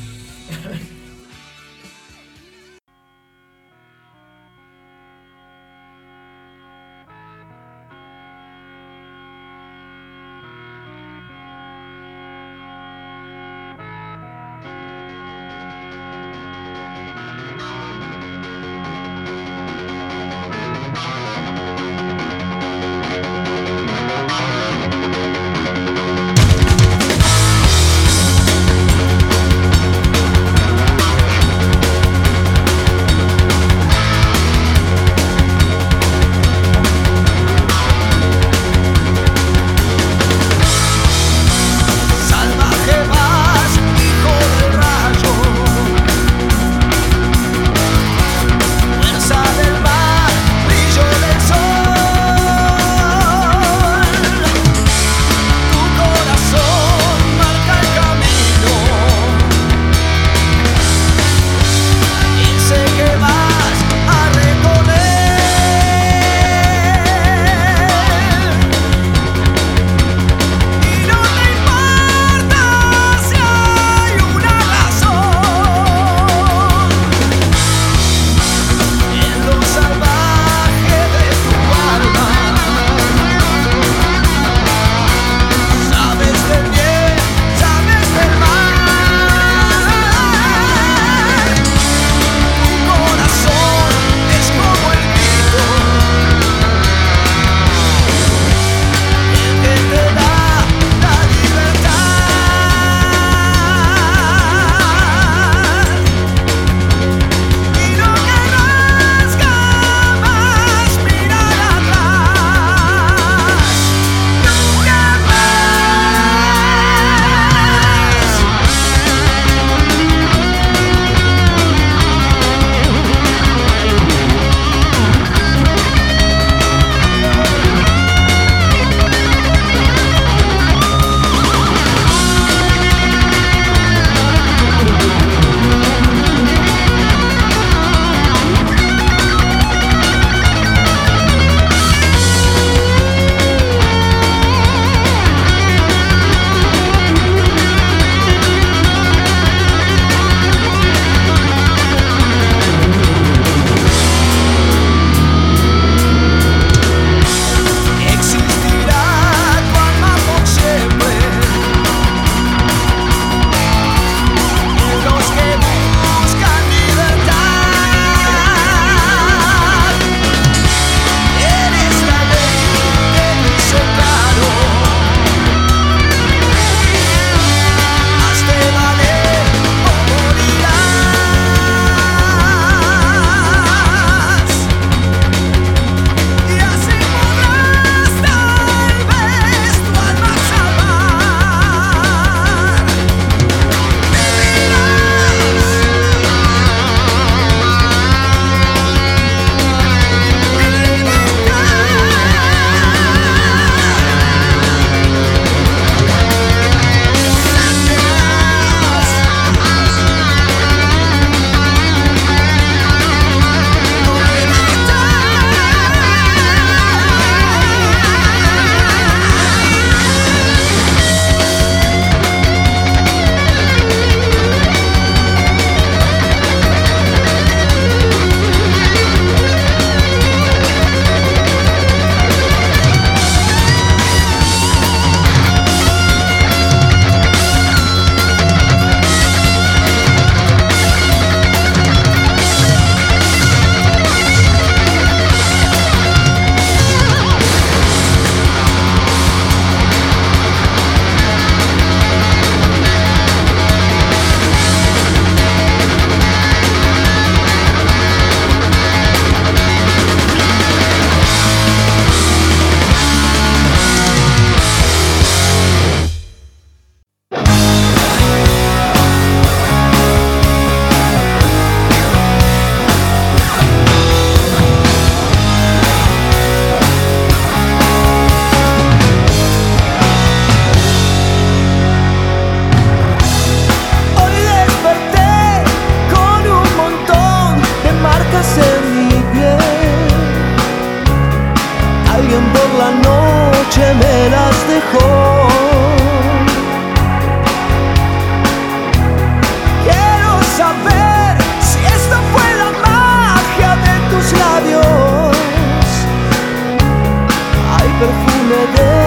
por la noche me las dejó. Quiero saber si esta fue la magia de tus labios. Hay perfume de